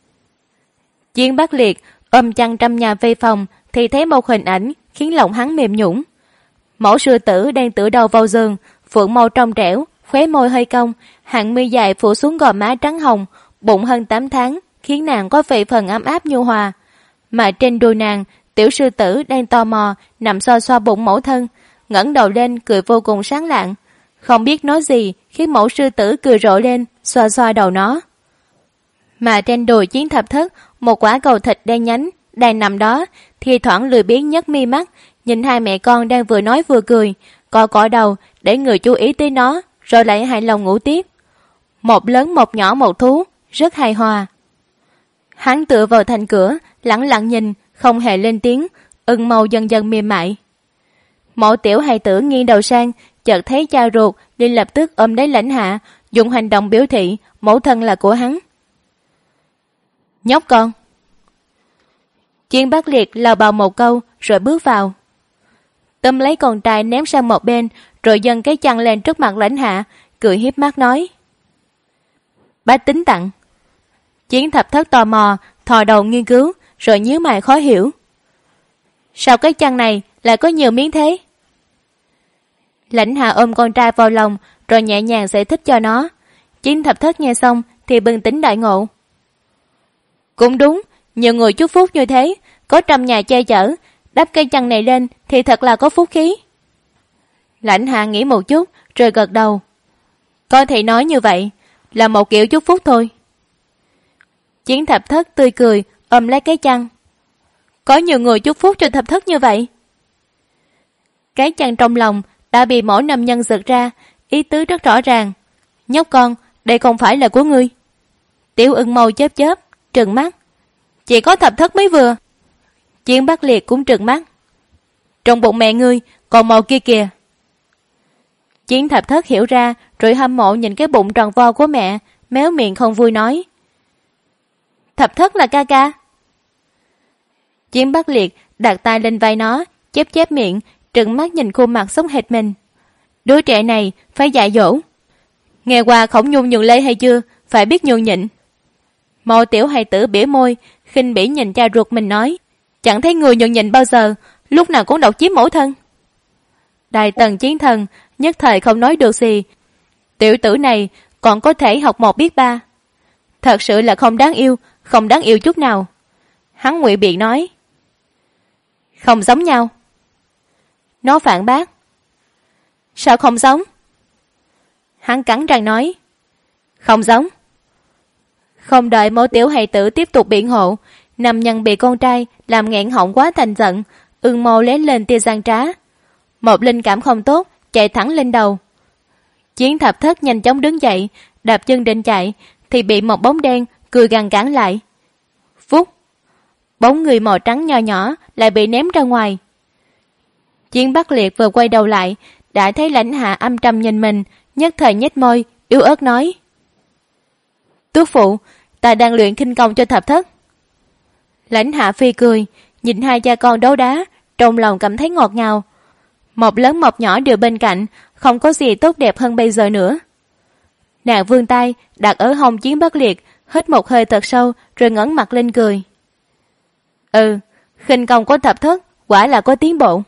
Chiến Bắc Liệt ôm chăn trăm nhà về phòng thì thấy một hình ảnh khiến lòng hắn mềm nhũn. Mẫu sư tử đang tựa đầu vào giường, phượng màu trong trẻo, khóe môi hơi cong, hàng mi dài phủ xuống gò má trắng hồng, bụng hơn 8 tháng khiến nàng có vài phần ấm áp nhu hòa. Mà trên đùi nàng, tiểu sư tử đang tò mò nằm xoa xoa bụng mẫu thân, ngẩng đầu lên cười vô cùng sáng lạng. Không biết nói gì khiến mẫu sư tử cười rộ lên, xoa xoa đầu nó. Mà trên đùi Chiến Thập Thất, một quả cầu thịt đen nhánh đang nằm đó, thì thoảng lười biếng nhấc mi mắt, nhìn hai mẹ con đang vừa nói vừa cười, cọ đầu để người chú ý tới nó, rồi lại hài lòng ngủ tiếp. Một lớn một nhỏ một thú, rất hài hòa. Hắn tựa vào thành cửa, lẳng lặng nhìn, không hề lên tiếng, ửng màu dần dần mềm mại. Mẫu tiểu hài tử nghiêng đầu sang, chợt thấy cha ruột, liền lập tức ôm lấy Lãnh Hạ, dùng hành động biểu thị mẫu thân là của hắn. Nhóc con. Chiến Bắc Liệt lào bào một câu rồi bước vào, tóm lấy con trai ném sang một bên, rồi dâng cái chăn lên trước mặt Lãnh Hạ, cười hiếp mắt nói: bá tính tặng. Chiến Thập Thất tò mò thò đầu nghiên cứu, rồi nhíu mày khó hiểu: sao cái chăn này lại có nhiều miếng thế? Lãnh Hạ ôm con trai vào lòng, rồi nhẹ nhàng giải thích cho nó. Chiến Thập Thất nghe xong thì bừng tỉnh đại ngộ. Cũng đúng, nhiều người chúc phúc như thế, có trăm nhà che chở, đắp cây chăn này lên thì thật là có phúc khí. Lãnh Hạ nghĩ một chút rồi gật đầu. Có thể nói như vậy, là một kiểu chúc phúc thôi. Chiến Thập Thất tươi cười ôm lấy cái chăn. Có nhiều người chúc phúc cho Thập Thất như vậy? Cái chăn trong lòng đã bị mỗi nam nhân giật ra, ý tứ rất rõ ràng. Nhóc con, đây không phải là của ngươi. Tiểu ưng màu chớp chớp, trừng mắt. Chỉ có Thập Thất mới vừa. Chiến Bắc Liệt cũng trừng mắt. Trong bụng mẹ ngươi còn màu kia kìa. Chiến Thập Thất hiểu ra, rồi hâm mộ nhìn cái bụng tròn vo của mẹ, méo miệng không vui nói: Thập Thất là ca ca. Chiến Bắc Liệt đặt tay lên vai nó, chép miệng, trừng mắt nhìn khuôn mặt sống hệt mình. Đứa trẻ này phải dạy dỗ. Nghe qua Khổng Nhung nhường lê hay chưa, phải biết nhường nhịn. Mộ tiểu hài tử bỉa môi, khinh bỉ nhìn cha ruột mình nói: chẳng thấy người nhường nhịn bao giờ, lúc nào cũng độc chiếm mẫu thân. Đại Tần Chiến Thần nhất thời không nói được gì. Tiểu tử này còn có thể học một biết ba. Thật sự là không đáng yêu chút nào. Hắn ngụy biện nói: không giống nhau. Nó phản bác: sao không giống? Hắn cắn răng nói: không giống. Không đợi mẫu tiểu hài tử tiếp tục biện hộ, nam nhân bị con trai làm nghẹn họng quá thành giận, ưng mâu lén lên tia gian trá. Một linh cảm không tốt chạy thẳng lên đầu. Chiến Thập Thất nhanh chóng đứng dậy, đạp chân định chạy thì bị một bóng đen cười gằn cản lại. Phúc! Bóng người màu trắng nho nhỏ lại bị ném ra ngoài. Chiến Bắc Liệt vừa quay đầu lại đã thấy Lãnh Hạ âm trầm nhìn mình, nhất thời nhếch môi, yếu ớt nói: Tước phụ, ta đang luyện khinh công cho Thập Thất. Lãnh Hạ phi cười, nhìn hai cha con đấu đá, trong lòng cảm thấy ngọt ngào. Một lớn một nhỏ đều bên cạnh, không có gì tốt đẹp hơn bây giờ nữa. Nàng vươn tay đặt ở hông Chiến Bất Liệt, hít một hơi thật sâu rồi ngẩng mặt lên cười. Khinh công của Thập Thất quả là có tiến bộ.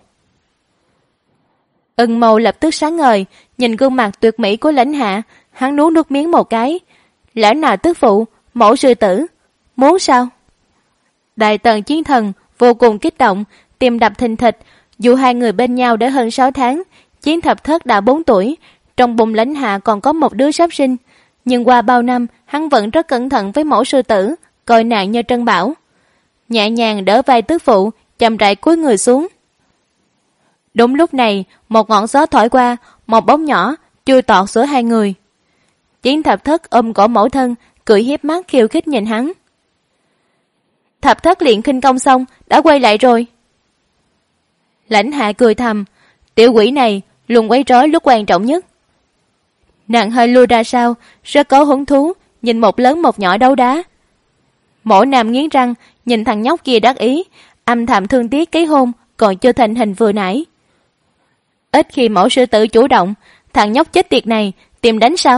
Ưng Mâu lập tức sáng ngời, nhìn gương mặt tuyệt mỹ của Lãnh Hạ, hắn nuốt nước miếng một cái. Lẽ nào tước phụ, mẫu sư tử, muốn sao? Đại Tần Chiến Thần vô cùng kích động, tim đập thình thịch. Dù hai người bên nhau đã hơn 6 tháng, Chiến Thập Thất đã 4 tuổi, trong bụng Lãnh Hạ còn có một đứa sắp sinh. Nhưng qua bao năm, hắn vẫn rất cẩn thận với mẫu sư tử, coi nàng như trân bảo. Nhẹ nhàng đỡ vai tước phụ, chậm rãi cúi người xuống. Đúng lúc này, một ngọn gió thổi qua, một bóng nhỏ chui tọt giữa hai người. Chiến Thập Thất ôm cổ mẫu thân, cười hiếp mắt khiêu khích nhìn hắn. Thập Thất luyện khinh công xong, đã quay lại rồi. Lãnh Hạ cười thầm, tiểu quỷ này luôn quấy rối lúc quan trọng nhất. Nàng hơi lui ra sau, rất có hứng thú, nhìn một lớn một nhỏ đấu đá. Mộ Nam nghiến răng, nhìn thằng nhóc kia đắc ý, âm thầm thương tiếc cái hôn còn chưa thành hình vừa nãy. Ít khi mẫu sư tử chủ động, thằng nhóc chết tiệt này tìm đánh sao?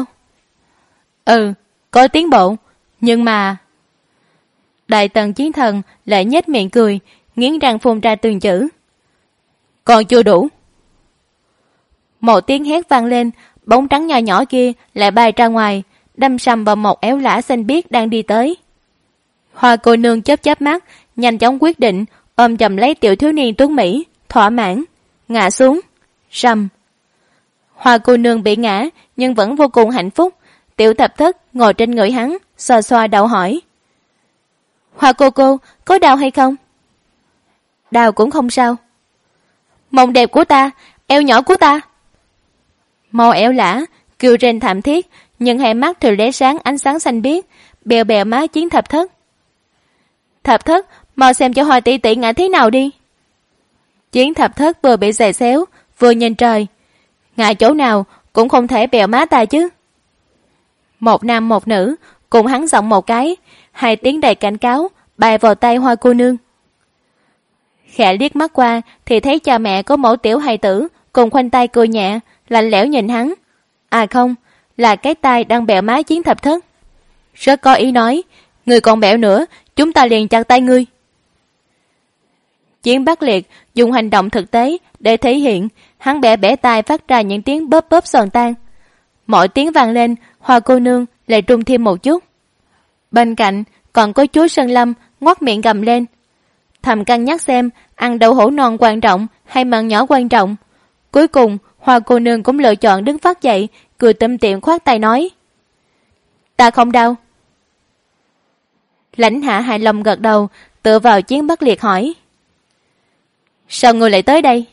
Có tiến bộ, nhưng mà... Đại Tần Chiến Thần lại nhếch miệng cười, nghiến răng phun ra từng chữ. Còn chưa đủ. Một tiếng hét vang lên, bóng trắng nhỏ nhỏ kia lại bay ra ngoài, đâm sầm vào một éo lã xanh biếc đang đi tới. Hoa cô nương chớp chớp mắt, nhanh chóng quyết định, ôm chầm lấy tiểu thiếu niên tuấn mỹ, thỏa mãn, ngã xuống, rầm. Hoa cô nương bị ngã, nhưng vẫn vô cùng hạnh phúc. Tiểu Thập Thất ngồi trên người hắn, xoa xoa đầu hỏi. Hoa cô, có đau hay không? Đau cũng không sao. Mông đẹp của ta, eo nhỏ của ta. Màu eo lã, kêu rên thảm thiết, nhưng hai mắt thì lóe sáng ánh sáng xanh biếc, bèo bèo má Chiến Thập Thất. Thập Thất, mau xem cho Hoa tỷ tỷ ngã thế nào đi. Chiến Thập Thất vừa bị giày xéo, vừa nhìn trời. Ngã chỗ nào cũng không thể bèo má ta chứ. Một nam một nữ, cùng hắn giọng một cái, hai tiếng đầy cảnh cáo, bay vào tay Hoa cô nương. Khẽ liếc mắt qua thì thấy cha mẹ có mẫu tiểu hài tử cùng khoanh tay cười nhẹ, lạnh lẽo nhìn hắn. À không, là cái tay đang bẹo má Chiến Thập Thất. Rất có ý nói, người còn bẹo nữa, chúng ta liền chặt tay ngươi. Chiến Bất Liệt dùng hành động thực tế để thể hiện, hắn bẻ tay phát ra những tiếng bóp bóp giòn tan. Mỗi tiếng vang lên, Hoa cô nương lại rung thêm một chút. Bên cạnh còn có chúa Sơn Lâm ngoác miệng gầm lên, thầm cân nhắc xem ăn đậu hũ non quan trọng hay mận nhỏ quan trọng. Cuối cùng Hoa cô nương cũng lựa chọn đứng phát dậy, cười tủm tỉm khoát tay nói, ta không đau. Lãnh Hạ hài lòng gật đầu, tựa vào Chiến Bất Liệt hỏi, sao ngươi lại tới đây?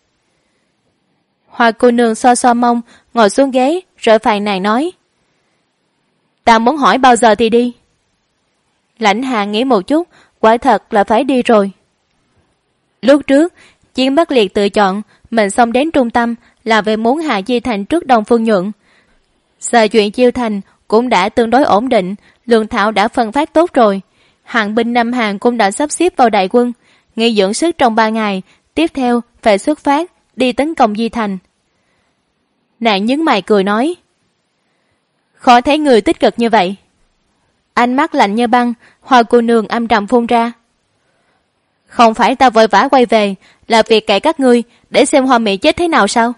Hoa cô nương xoa xoa mông, ngồi xuống ghế rồi phàn nàn nói, ta muốn hỏi bao giờ thì đi. Lãnh Hạ nghĩ một chút, quả thật là phải đi rồi. Lúc trước Chiến Bất Liệt tự chọn mình xông đến trung tâm là về muốn hạ Chi Thành trước Đông Phương Nhuận. Giờ chuyện Chiêu Thành cũng đã tương đối ổn định, lương thảo đã phân phát tốt rồi, hạng binh Nam Hàn cũng đã sắp xếp vào đại quân, nghỉ dưỡng sức trong 3 ngày, tiếp theo phải xuất phát đi tấn công Di Thành. Nàng nhướng mày cười nói, khó thấy người tích cực như vậy. Ánh mắt lạnh như băng, Hoa cô nương âm trầm phun ra, không phải ta vội vã quay về, là việc cậy các ngươi để xem Hoa Mỹ chết thế nào sao?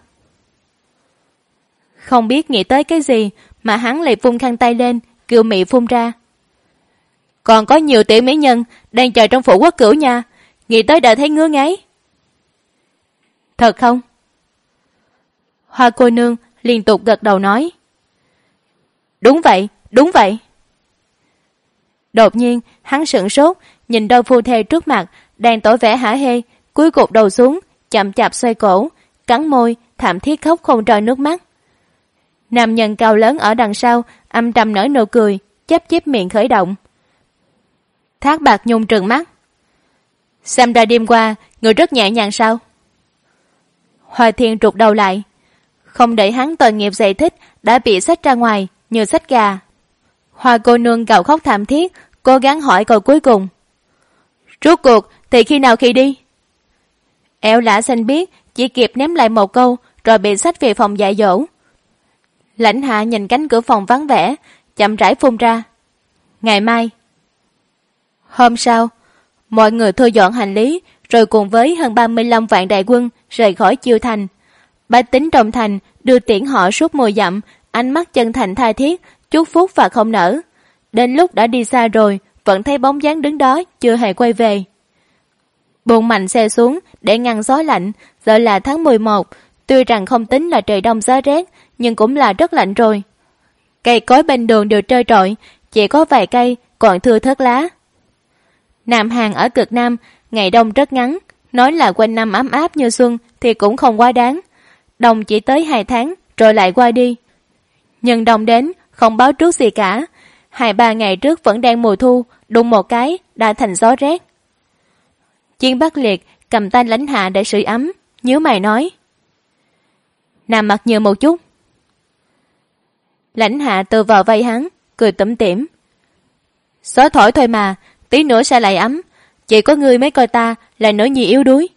Không biết nghĩ tới cái gì mà hắn lại vung khăn tay lên, kêu Mỹ phun ra, còn có nhiều tiểu mỹ nhân đang chờ trong phủ quốc cửu nha, nghĩ tới đã thấy ngứa ngáy. Thật không? Hoa cô nương liên tục gật đầu nói, đúng vậy, đúng vậy. Đột nhiên hắn sửng sốt, nhìn đôi phu thê trước mặt đang tỏ vẻ hả hê, cúi gục đầu xuống, chậm chạp xoay cổ, cắn môi, thảm thiết khóc không rơi nước mắt. Nam nhân cao lớn ở đằng sau âm trầm nở nụ cười, chép chép miệng khởi động. Thác Bạc Nhung trừng mắt, xem ra đêm qua người rất nhẹ nhàng sao? Hoa Thiên trục đầu lại, Không đợi hắn tội nghiệp giải thích, đã bị xách ra ngoài như xách gà. Hoa cô nương gào khóc thảm thiết, cố gắng hỏi câu cuối cùng. Rốt cuộc thì khi nào khi đi? Eo Lã xanh biết, chỉ kịp ném lại một câu rồi bị xách về phòng dạy dỗ. Lãnh Hạ nhìn cánh cửa phòng vắng vẻ, chậm rãi phun ra. Ngày mai. Hôm sau, mọi người thu dọn hành lý rồi cùng với hơn 35 vạn đại quân rời khỏi Chiêu Thành. Bách tính trong thành đưa tiễn họ suốt 10 dặm, ánh mắt chân thành tha thiết, chúc phúc và không nở. Đến lúc đã đi xa rồi, vẫn thấy bóng dáng đứng đó chưa hề quay về. Buông mạnh xe xuống để ngăn gió lạnh. Giờ là tháng 11, tuy rằng không tính là trời đông giá rét, nhưng cũng là rất lạnh rồi. Cây cối bên đường đều trơ trọi, chỉ có vài cây còn thưa thớt lá. Nam Hàn ở cực Nam, ngày đông rất ngắn, nói là quanh năm ấm áp như xuân thì cũng không quá đáng. Đông chỉ tới 2 tháng rồi lại qua đi. Nhưng đông đến không báo trước gì cả. 2-3 ngày trước vẫn đang mùa thu, đùng một cái đã thành gió rét. Chiến Bắc Liệt cầm tay Lãnh Hạ để sưởi ấm, nhíu mày nói. Nằm mặt nhiều một chút. Lãnh Hạ từ vào vây hắn, cười tủm tỉm. Gió thổi thôi mà, tí nữa sẽ lại ấm. Chỉ có ngươi mới coi ta là nữ nhi yếu đuối.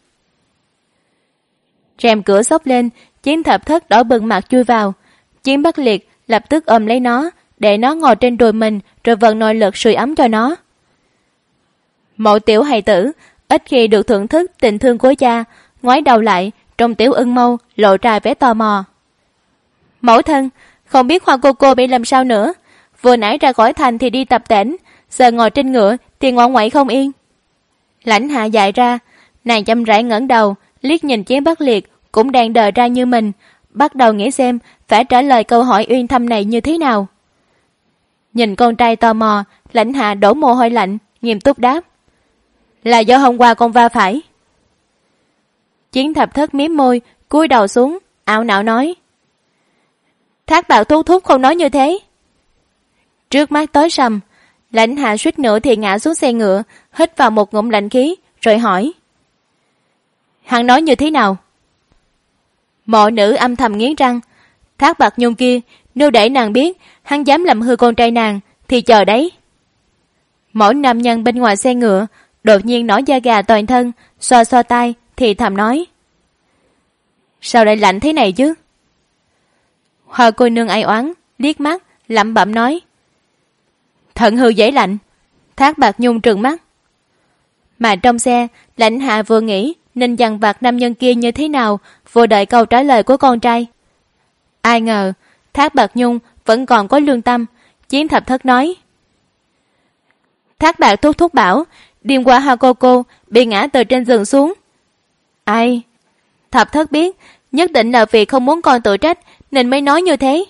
Rèm cửa xốc lên, Chiến Thập Thất đỏ bừng mặt chui vào. Chiến Bắc Liệt lập tức ôm lấy nó, để nó ngồi trên đùi mình rồi vận nội lực sưởi ấm cho nó. Mộ tiểu hài tử ít khi được thưởng thức tình thương của cha, ngoái đầu lại, trong tiểu ưng mâu lộ ra vẻ tò mò. Mẫu thân, không biết Hoa cô bị làm sao nữa. Vừa nãy ra khỏi thành thì đi tập tễnh, giờ ngồi trên ngựa thì ngoằn ngoại không yên. Lãnh Hạ dại ra, nàng chậm rãi ngẩng đầu, liếc nhìn Chiến Bắc Liệt cũng đang đờ ra như mình, bắt đầu nghĩ xem phải trả lời câu hỏi uyên thâm này như thế nào. Nhìn con trai tò mò, Lãnh Hạ đổ mồ hôi lạnh, nghiêm túc đáp. Là do hôm qua con va phải. Chiến Thập Thất mím môi, cúi đầu xuống, ảo não nói. Thác Bạc Thúc Thúc không nói như thế. Trước mắt tối sầm, Lãnh Hạ suýt nữa thì ngã xuống xe ngựa, hít vào một ngụm lạnh khí, rồi hỏi. Hắn nói như thế nào? Mộ nữ âm thầm nghiến răng. Thác Bạc Nhung kia, nếu để nàng biết hắn dám làm hư con trai nàng thì chờ đấy. Mỗi nam nhân bên ngoài xe ngựa đột nhiên nổi da gà toàn thân, xoa xoa tay thì thầm nói. Sao lại lạnh thế này chứ? Hoa cô nương ai oán, liếc mắt, lẩm bẩm nói. Thận hư dễ lạnh. Thác Bạc Nhung trừng mắt. Mà trong xe, Lãnh Hạ vừa nghĩ nên dằn vặt nam nhân kia như thế nào, vừa đợi câu trả lời của con trai. Ai ngờ, Thác Bạc Nhung vẫn còn có lương tâm. Chiến Thập Thất nói. Thác Bạc Thúc Thúc bảo, đêm qua Hoa cô bị ngã từ trên giường xuống. Ai? Thập Thất biết, nhất định là vì không muốn con tự trách nên mới nói như thế.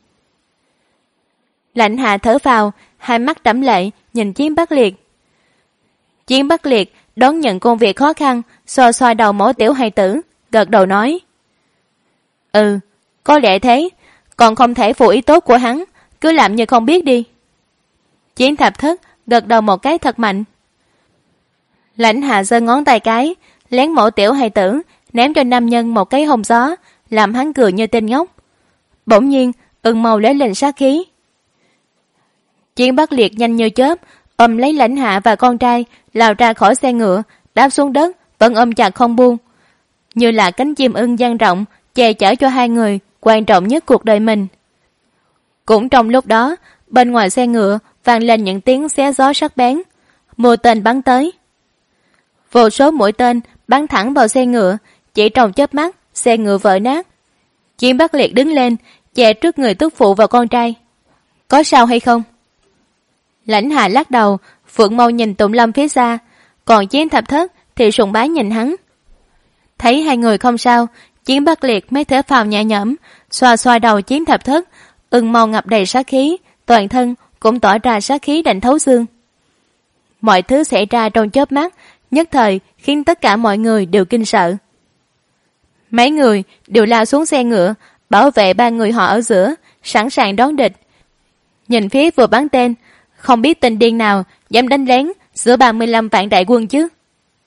Lãnh Hạ thở vào, hai mắt đẫm lệ nhìn Chiến Bắc Liệt. Chiến Bắc Liệt đón nhận công việc khó khăn, xoa xoa đầu mẫu tiểu hài tử, gật đầu nói. Ừ, có lẽ thế, còn không thể phụ ý tốt của hắn, cứ làm như không biết đi. Chiến Thập Thất gật đầu một cái thật mạnh. Lãnh Hạ giơ ngón tay cái, lén mẫu tiểu hài tử, ném cho nam nhân một cái hồng gió, làm hắn cười như tên ngốc. Bỗng nhiên, ưng màu lấy lên sát khí. Chiến Bắc Liệt nhanh như chớp, ôm lấy Lãnh Hạ và con trai, lao ra khỏi xe ngựa, đáp xuống đất, vẫn ôm chặt không buông. Như là cánh chim ưng dang rộng, che chở cho hai người, quan trọng nhất cuộc đời mình. Cũng trong lúc đó, bên ngoài xe ngựa vang lên những tiếng xé gió sắc bén. Mưa tên bắn tới. Vô số mũi tên bắn thẳng vào xe ngựa, chỉ trong chớp mắt, xe ngựa vỡ nát. Chiến Bắc Liệt đứng lên, che trước người tức phụ và con trai. Có sao hay không? Lãnh Hạ lắc đầu, Phượng Mâu nhìn Tụng Lâm phía xa, còn Chiến Thập Thất thì sùng bái nhìn hắn. Thấy hai người không sao, Chiến Bắc Liệt mới thở phào nhẹ nhõm, xoa xoa đầu Chiến Thập Thất, ưng màu ngập đầy sát khí, toàn thân cũng tỏa ra sát khí lạnh thấu xương. Mọi thứ xảy ra trong chớp mắt, nhất thời khiến tất cả mọi người đều kinh sợ. Mấy người đều lao xuống xe ngựa, bảo vệ ba người họ ở giữa, sẵn sàng đón địch. Nhìn phía vừa bắn tên, không biết tên điên nào dám đánh lén giữa 35 vạn đại quân chứ.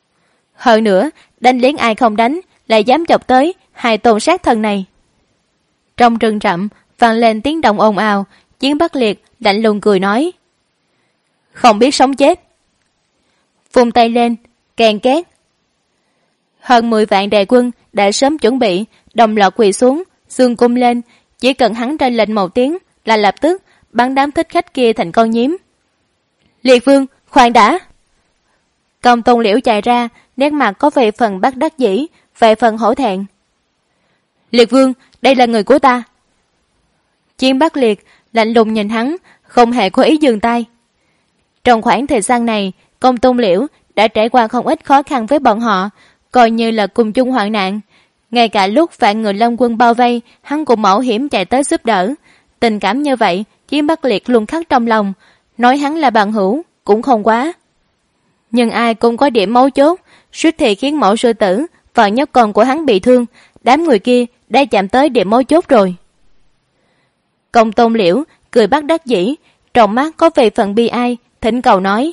Hơn nữa, đánh lén ai không đánh, lại dám chọc tới hai tôn sát thần này. Trong rừng rậm vang lên tiếng động ồn ào. Chiến Bắc Liệt lạnh lùng cười nói: không biết sống chết. Vung tay lên, kèn két. Hơn 10 vạn đại quân đã sớm chuẩn bị, đồng loạt quỳ xuống, giương cung lên. Chỉ cần hắn ra lệnh một tiếng là lập tức bắn đám thích khách kia thành con nhím. Liệt Vương, khoan đã. Công Tôn Liễu chạy ra, nét mặt có vài phần bất đắc dĩ, vài phần hổ thẹn. Liệt Vương, đây là người của ta. Chiến Bắc Liệt lạnh lùng nhìn hắn, không hề có ý dừng tay. Trong khoảng thời gian này, Công Tôn Liễu đã trải qua không ít khó khăn với bọn họ, coi như là cùng chung hoạn nạn. Ngay cả lúc vạn người Long quân bao vây, hắn cũng mạo hiểm chạy tới giúp đỡ. Tình cảm như vậy, Chiến Bắc Liệt luôn khắc trong lòng, nói hắn là bằng hữu cũng không quá. Nhưng ai cũng có điểm mấu chốt, suýt thì khiến mẫu sư tử và nhóc con của hắn bị thương. Đám người kia đã chạm tới điểm mấu chốt rồi. Công Tôn Liễu cười bất đắc dĩ, trong mắt có vài phần bi ai, thỉnh cầu nói: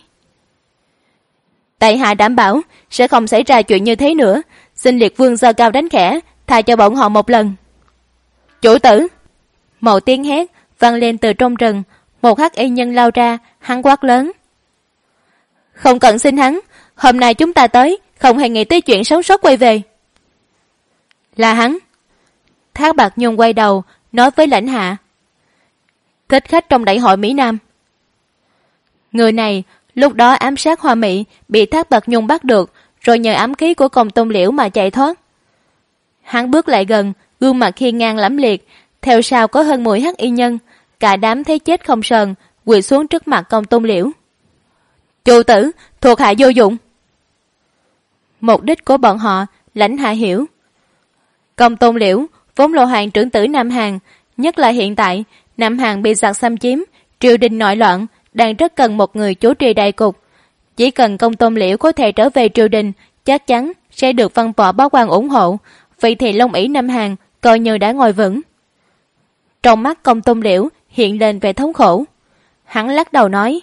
tại hạ đảm bảo sẽ không xảy ra chuyện như thế nữa, xin Liệt Vương giơ cao đánh khẽ, tha cho bọn họ một lần. Chủ tử! Một tiếng hét vang lên từ trong rừng. Một hắc y nhân lao ra, hắn quát lớn: không cần xin hắn, hôm nay chúng ta tới không hề nghĩ tới chuyện sống sót quay về. Là hắn. Thác Bạt Nhung quay đầu nói với lãnh hạ: thích khách trong đại hội Mỹ Nam. Người này lúc đó ám sát Hoa Mỹ, bị Thác Bạt Nhung bắt được, rồi nhờ ám khí của Công Tôn Liễu mà chạy thoát. Hắn bước lại gần, gương mặt hiên ngang lẫm liệt, theo sau có hơn 10 hắc y nhân, cả đám thấy chết không sờn, quỳ xuống trước mặt Công Tôn Liễu. Chủ tử, thuộc hạ vô dụng. Mục đích của bọn họ lãnh hạ hiểu. Công Tôn Liễu vốn là hoàng trưởng tử Nam Hàn, nhất là hiện tại Nam Hàn bị giặc xâm chiếm, triều đình nội loạn, đang rất cần một người chủ trì đại cục. Chỉ cần Công Tôn Liễu có thể trở về triều đình, chắc chắn sẽ được văn võ bá quan ủng hộ. Vậy thì Long ỷ Nam Hàn coi như đã ngồi vững. Trong mắt Công Tôn Liễu hiện lên vẻ thống khổ. Hắn lắc đầu nói: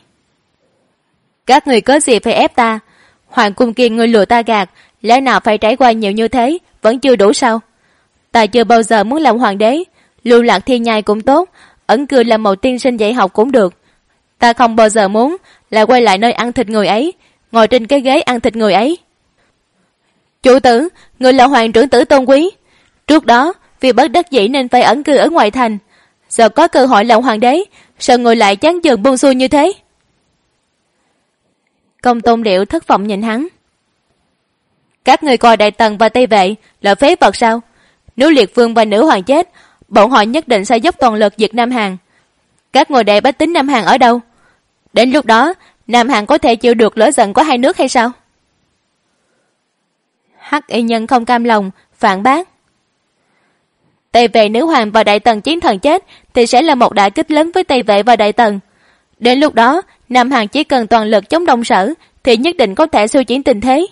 các người có gì phải ép ta? Hoàng cung kia người lừa ta gạt, lẽ nào phải trải qua nhiều như thế vẫn chưa đủ sao? Ta chưa bao giờ muốn làm hoàng đế, lưu lạc thiên nhai cũng tốt, ẩn cư làm một tiên sinh dạy học cũng được. Ta không bao giờ muốn là quay lại nơi ăn thịt người ấy, ngồi trên cái ghế ăn thịt người ấy. Chủ tử, người là hoàng trưởng tử tôn quý, trước đó vì bất đắc dĩ nên phải ẩn cư ở ngoại thành, giờ có cơ hội làm hoàng đế, sao người lại chán chường buông xuôi như thế? Công Tôn Liễu thất vọng nhìn hắn. Các người coi Đại Tần và Tây Vệ là phế vật sao? Nếu Liệt Vương và nữ hoàng chết, bọn họ nhất định sẽ dốc toàn lực diệt Nam Hàn. Các người đệ bách tính Nam Hàn ở đâu? Đến lúc đó Nam Hàn có thể chịu được lửa giận của hai nước hay sao? Hắc y nhân không cam lòng phản bác: Tây Vệ nữ hoàng và Đại Tần chiến thần chết thì sẽ là một đả kích lớn với Tây Vệ và Đại Tần. Đến lúc đó Nam Hàn chỉ cần toàn lực chống Đông Sở thì nhất định có thể xoay chuyển tình thế.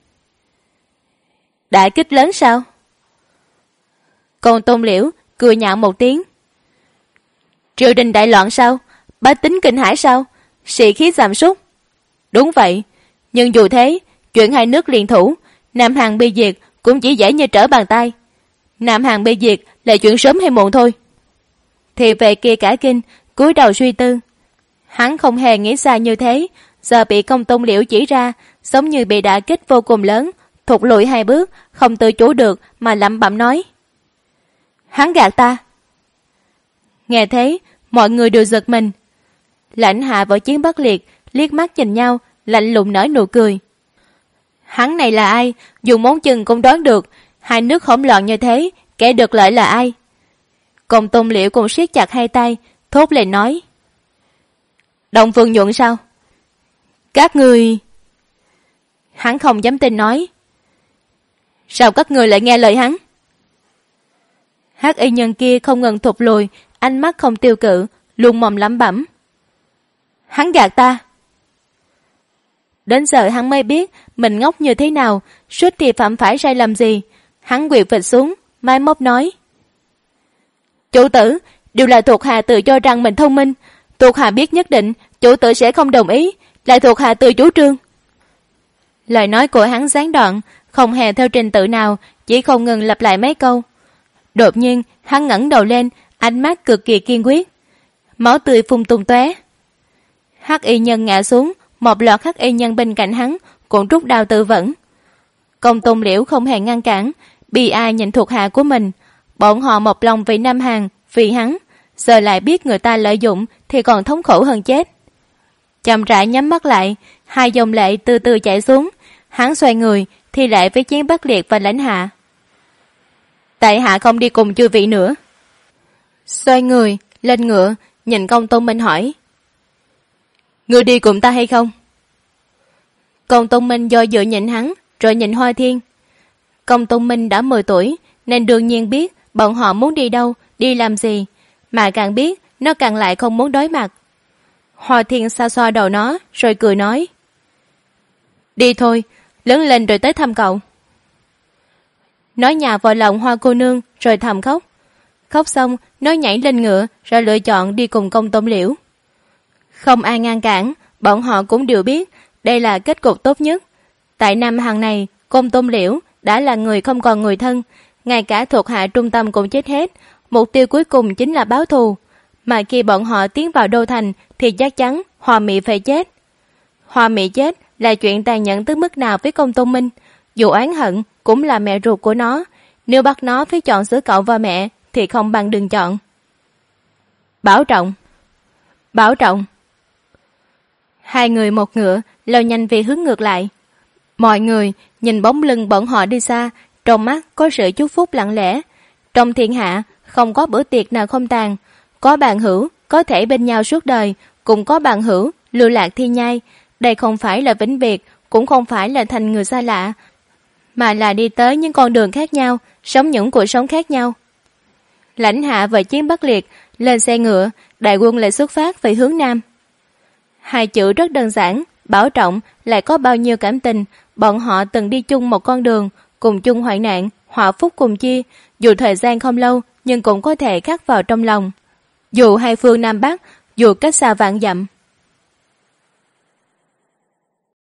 Đả kích lớn sao? Còn Tôn Liễu cười nhạo một tiếng: triều đình đại loạn sao? Bá tính kinh hãi sao? Sĩ khí giảm sút. Đúng vậy, nhưng dù thế, chuyện hai nước liên thủ, Nam Hàn bị diệt cũng chỉ dễ như trở bàn tay. Nam Hàn bị diệt là chuyện sớm hay muộn thôi. Thì về kia cả kinh, cúi đầu suy tư. Hắn không hề nghĩ xa như thế, giờ bị Công Tôn Liễu chỉ ra, giống như bị đả kích vô cùng lớn, thụt lùi 2 bước, không tự chủ được mà lẩm bẩm nói: hắn gạt ta. Nghe thế, mọi người đều giật mình. Lãnh hạ và Chiến Bắc Liệt liếc mắt nhìn nhau, lạnh lùng nở nụ cười. Hắn này là ai? Dùng món chừng cũng đoán được. Hai nước hỗn loạn như thế, kẻ được lợi là ai? Công Tôn Liễu cũng siết chặt 2 tay, thốt lên nói: Đông Phương Nhuận sao? Các người... Hắn không dám tin nói: sao các người lại nghe lời hắn? Hắc y nhân kia không ngừng thụt lùi, ánh mắt không tiêu cự, luôn mồm lẩm bẩm: hắn gạt ta. Đến giờ hắn mới biết mình ngốc như thế nào, suýt thì phạm phải sai lầm gì. Hắn quỳ phịch xuống, mai mốt nói: chủ tử, đều là thuộc hạ tự cho rằng mình thông minh. Thuộc hạ biết nhất định chủ tử sẽ không đồng ý, lại thuộc hạ tự chủ trương. Lời nói của hắn gián đoạn, không hề theo trình tự nào, chỉ không ngừng lặp lại mấy câu. Đột nhiên, hắn ngẩng đầu lên, ánh mắt cực kỳ kiên quyết. Máu tươi phun tung tóe. Hắc y nhân ngã xuống, một loạt hắc y nhân bên cạnh hắn cũng rút đao tự vẫn. Công Tôn Liễu không hề ngăn cản, bi ai nhìn thuộc hạ của mình. Bọn họ một lòng vì Nam Hàn, vì hắn, giờ lại biết người ta lợi dụng thì còn thống khổ hơn chết. Chậm rãi nhắm mắt lại, hai dòng lệ từ từ chảy xuống. Hắn xoay người thì lại với Chiến Bắc Liệt và Lãnh Hạ. Tại hạ không đi cùng chư vị nữa. Xoay người lên ngựa, nhìn Công Tôn Minh hỏi: Ngươi đi cùng ta hay không? Công Tôn Minh do dự nhìn hắn, rồi nhìn Hoa Thiên. Công Tôn Minh đã 10 tuổi nên đương nhiên biết bọn họ muốn đi đâu, đi làm gì, mà càng biết nó càng lại không muốn đối mặt. Hoa Thiên xoa xoa đầu nó rồi cười nói: Đi thôi, lớn lên rồi tới thăm cậu. Nói nhà vào lòng Hoa cô nương rồi thầm khóc. Khóc xong nó nhảy lên ngựa rồi lựa chọn đi cùng Công Tôn Liễu. Không ai ngăn cản, bọn họ cũng đều biết đây là kết cục tốt nhất. Tại Nam Hàn này, Công Tôn Liễu đã là người không còn người thân, ngay cả thuộc hạ trung tâm cũng chết hết. Mục tiêu cuối cùng chính là báo thù. Mà khi bọn họ tiến vào đô thành thì chắc chắn Hoa Mị phải chết. Hoa Mị chết là chuyện tàn nhẫn tới mức nào với Công Tôn Minh. Dù oán hận cũng là mẹ ruột của nó. Nếu bắt nó phải chọn giữa cậu và mẹ thì không bằng đừng chọn. Bảo trọng. Bảo trọng. Hai người một ngựa lao nhanh về hướng ngược lại. Mọi người nhìn bóng lưng bọn họ đi xa, trong mắt có sự chúc phúc lặng lẽ. Trong thiên hạ không có bữa tiệc nào không tàn. Có bạn hữu có thể bên nhau suốt đời, cũng có bạn hữu lưu lạc thiên nhai. Đây không phải là vĩnh biệt, cũng không phải là thành người xa lạ, mà là đi tới những con đường khác nhau, sống những cuộc sống khác nhau. Lãnh Hạ và Chiến Bắc Liệt lên xe ngựa, đại quân lại xuất phát về hướng nam. Hai chữ rất đơn giản, bảo trọng lại có bao nhiêu cảm tình. Bọn họ từng đi chung một con đường, cùng chung hoạn nạn, họa phúc cùng chia. Dù thời gian không lâu nhưng cũng có thể khắc vào trong lòng. Dù hai phương Nam Bắc, dù cách xa vạn dặm.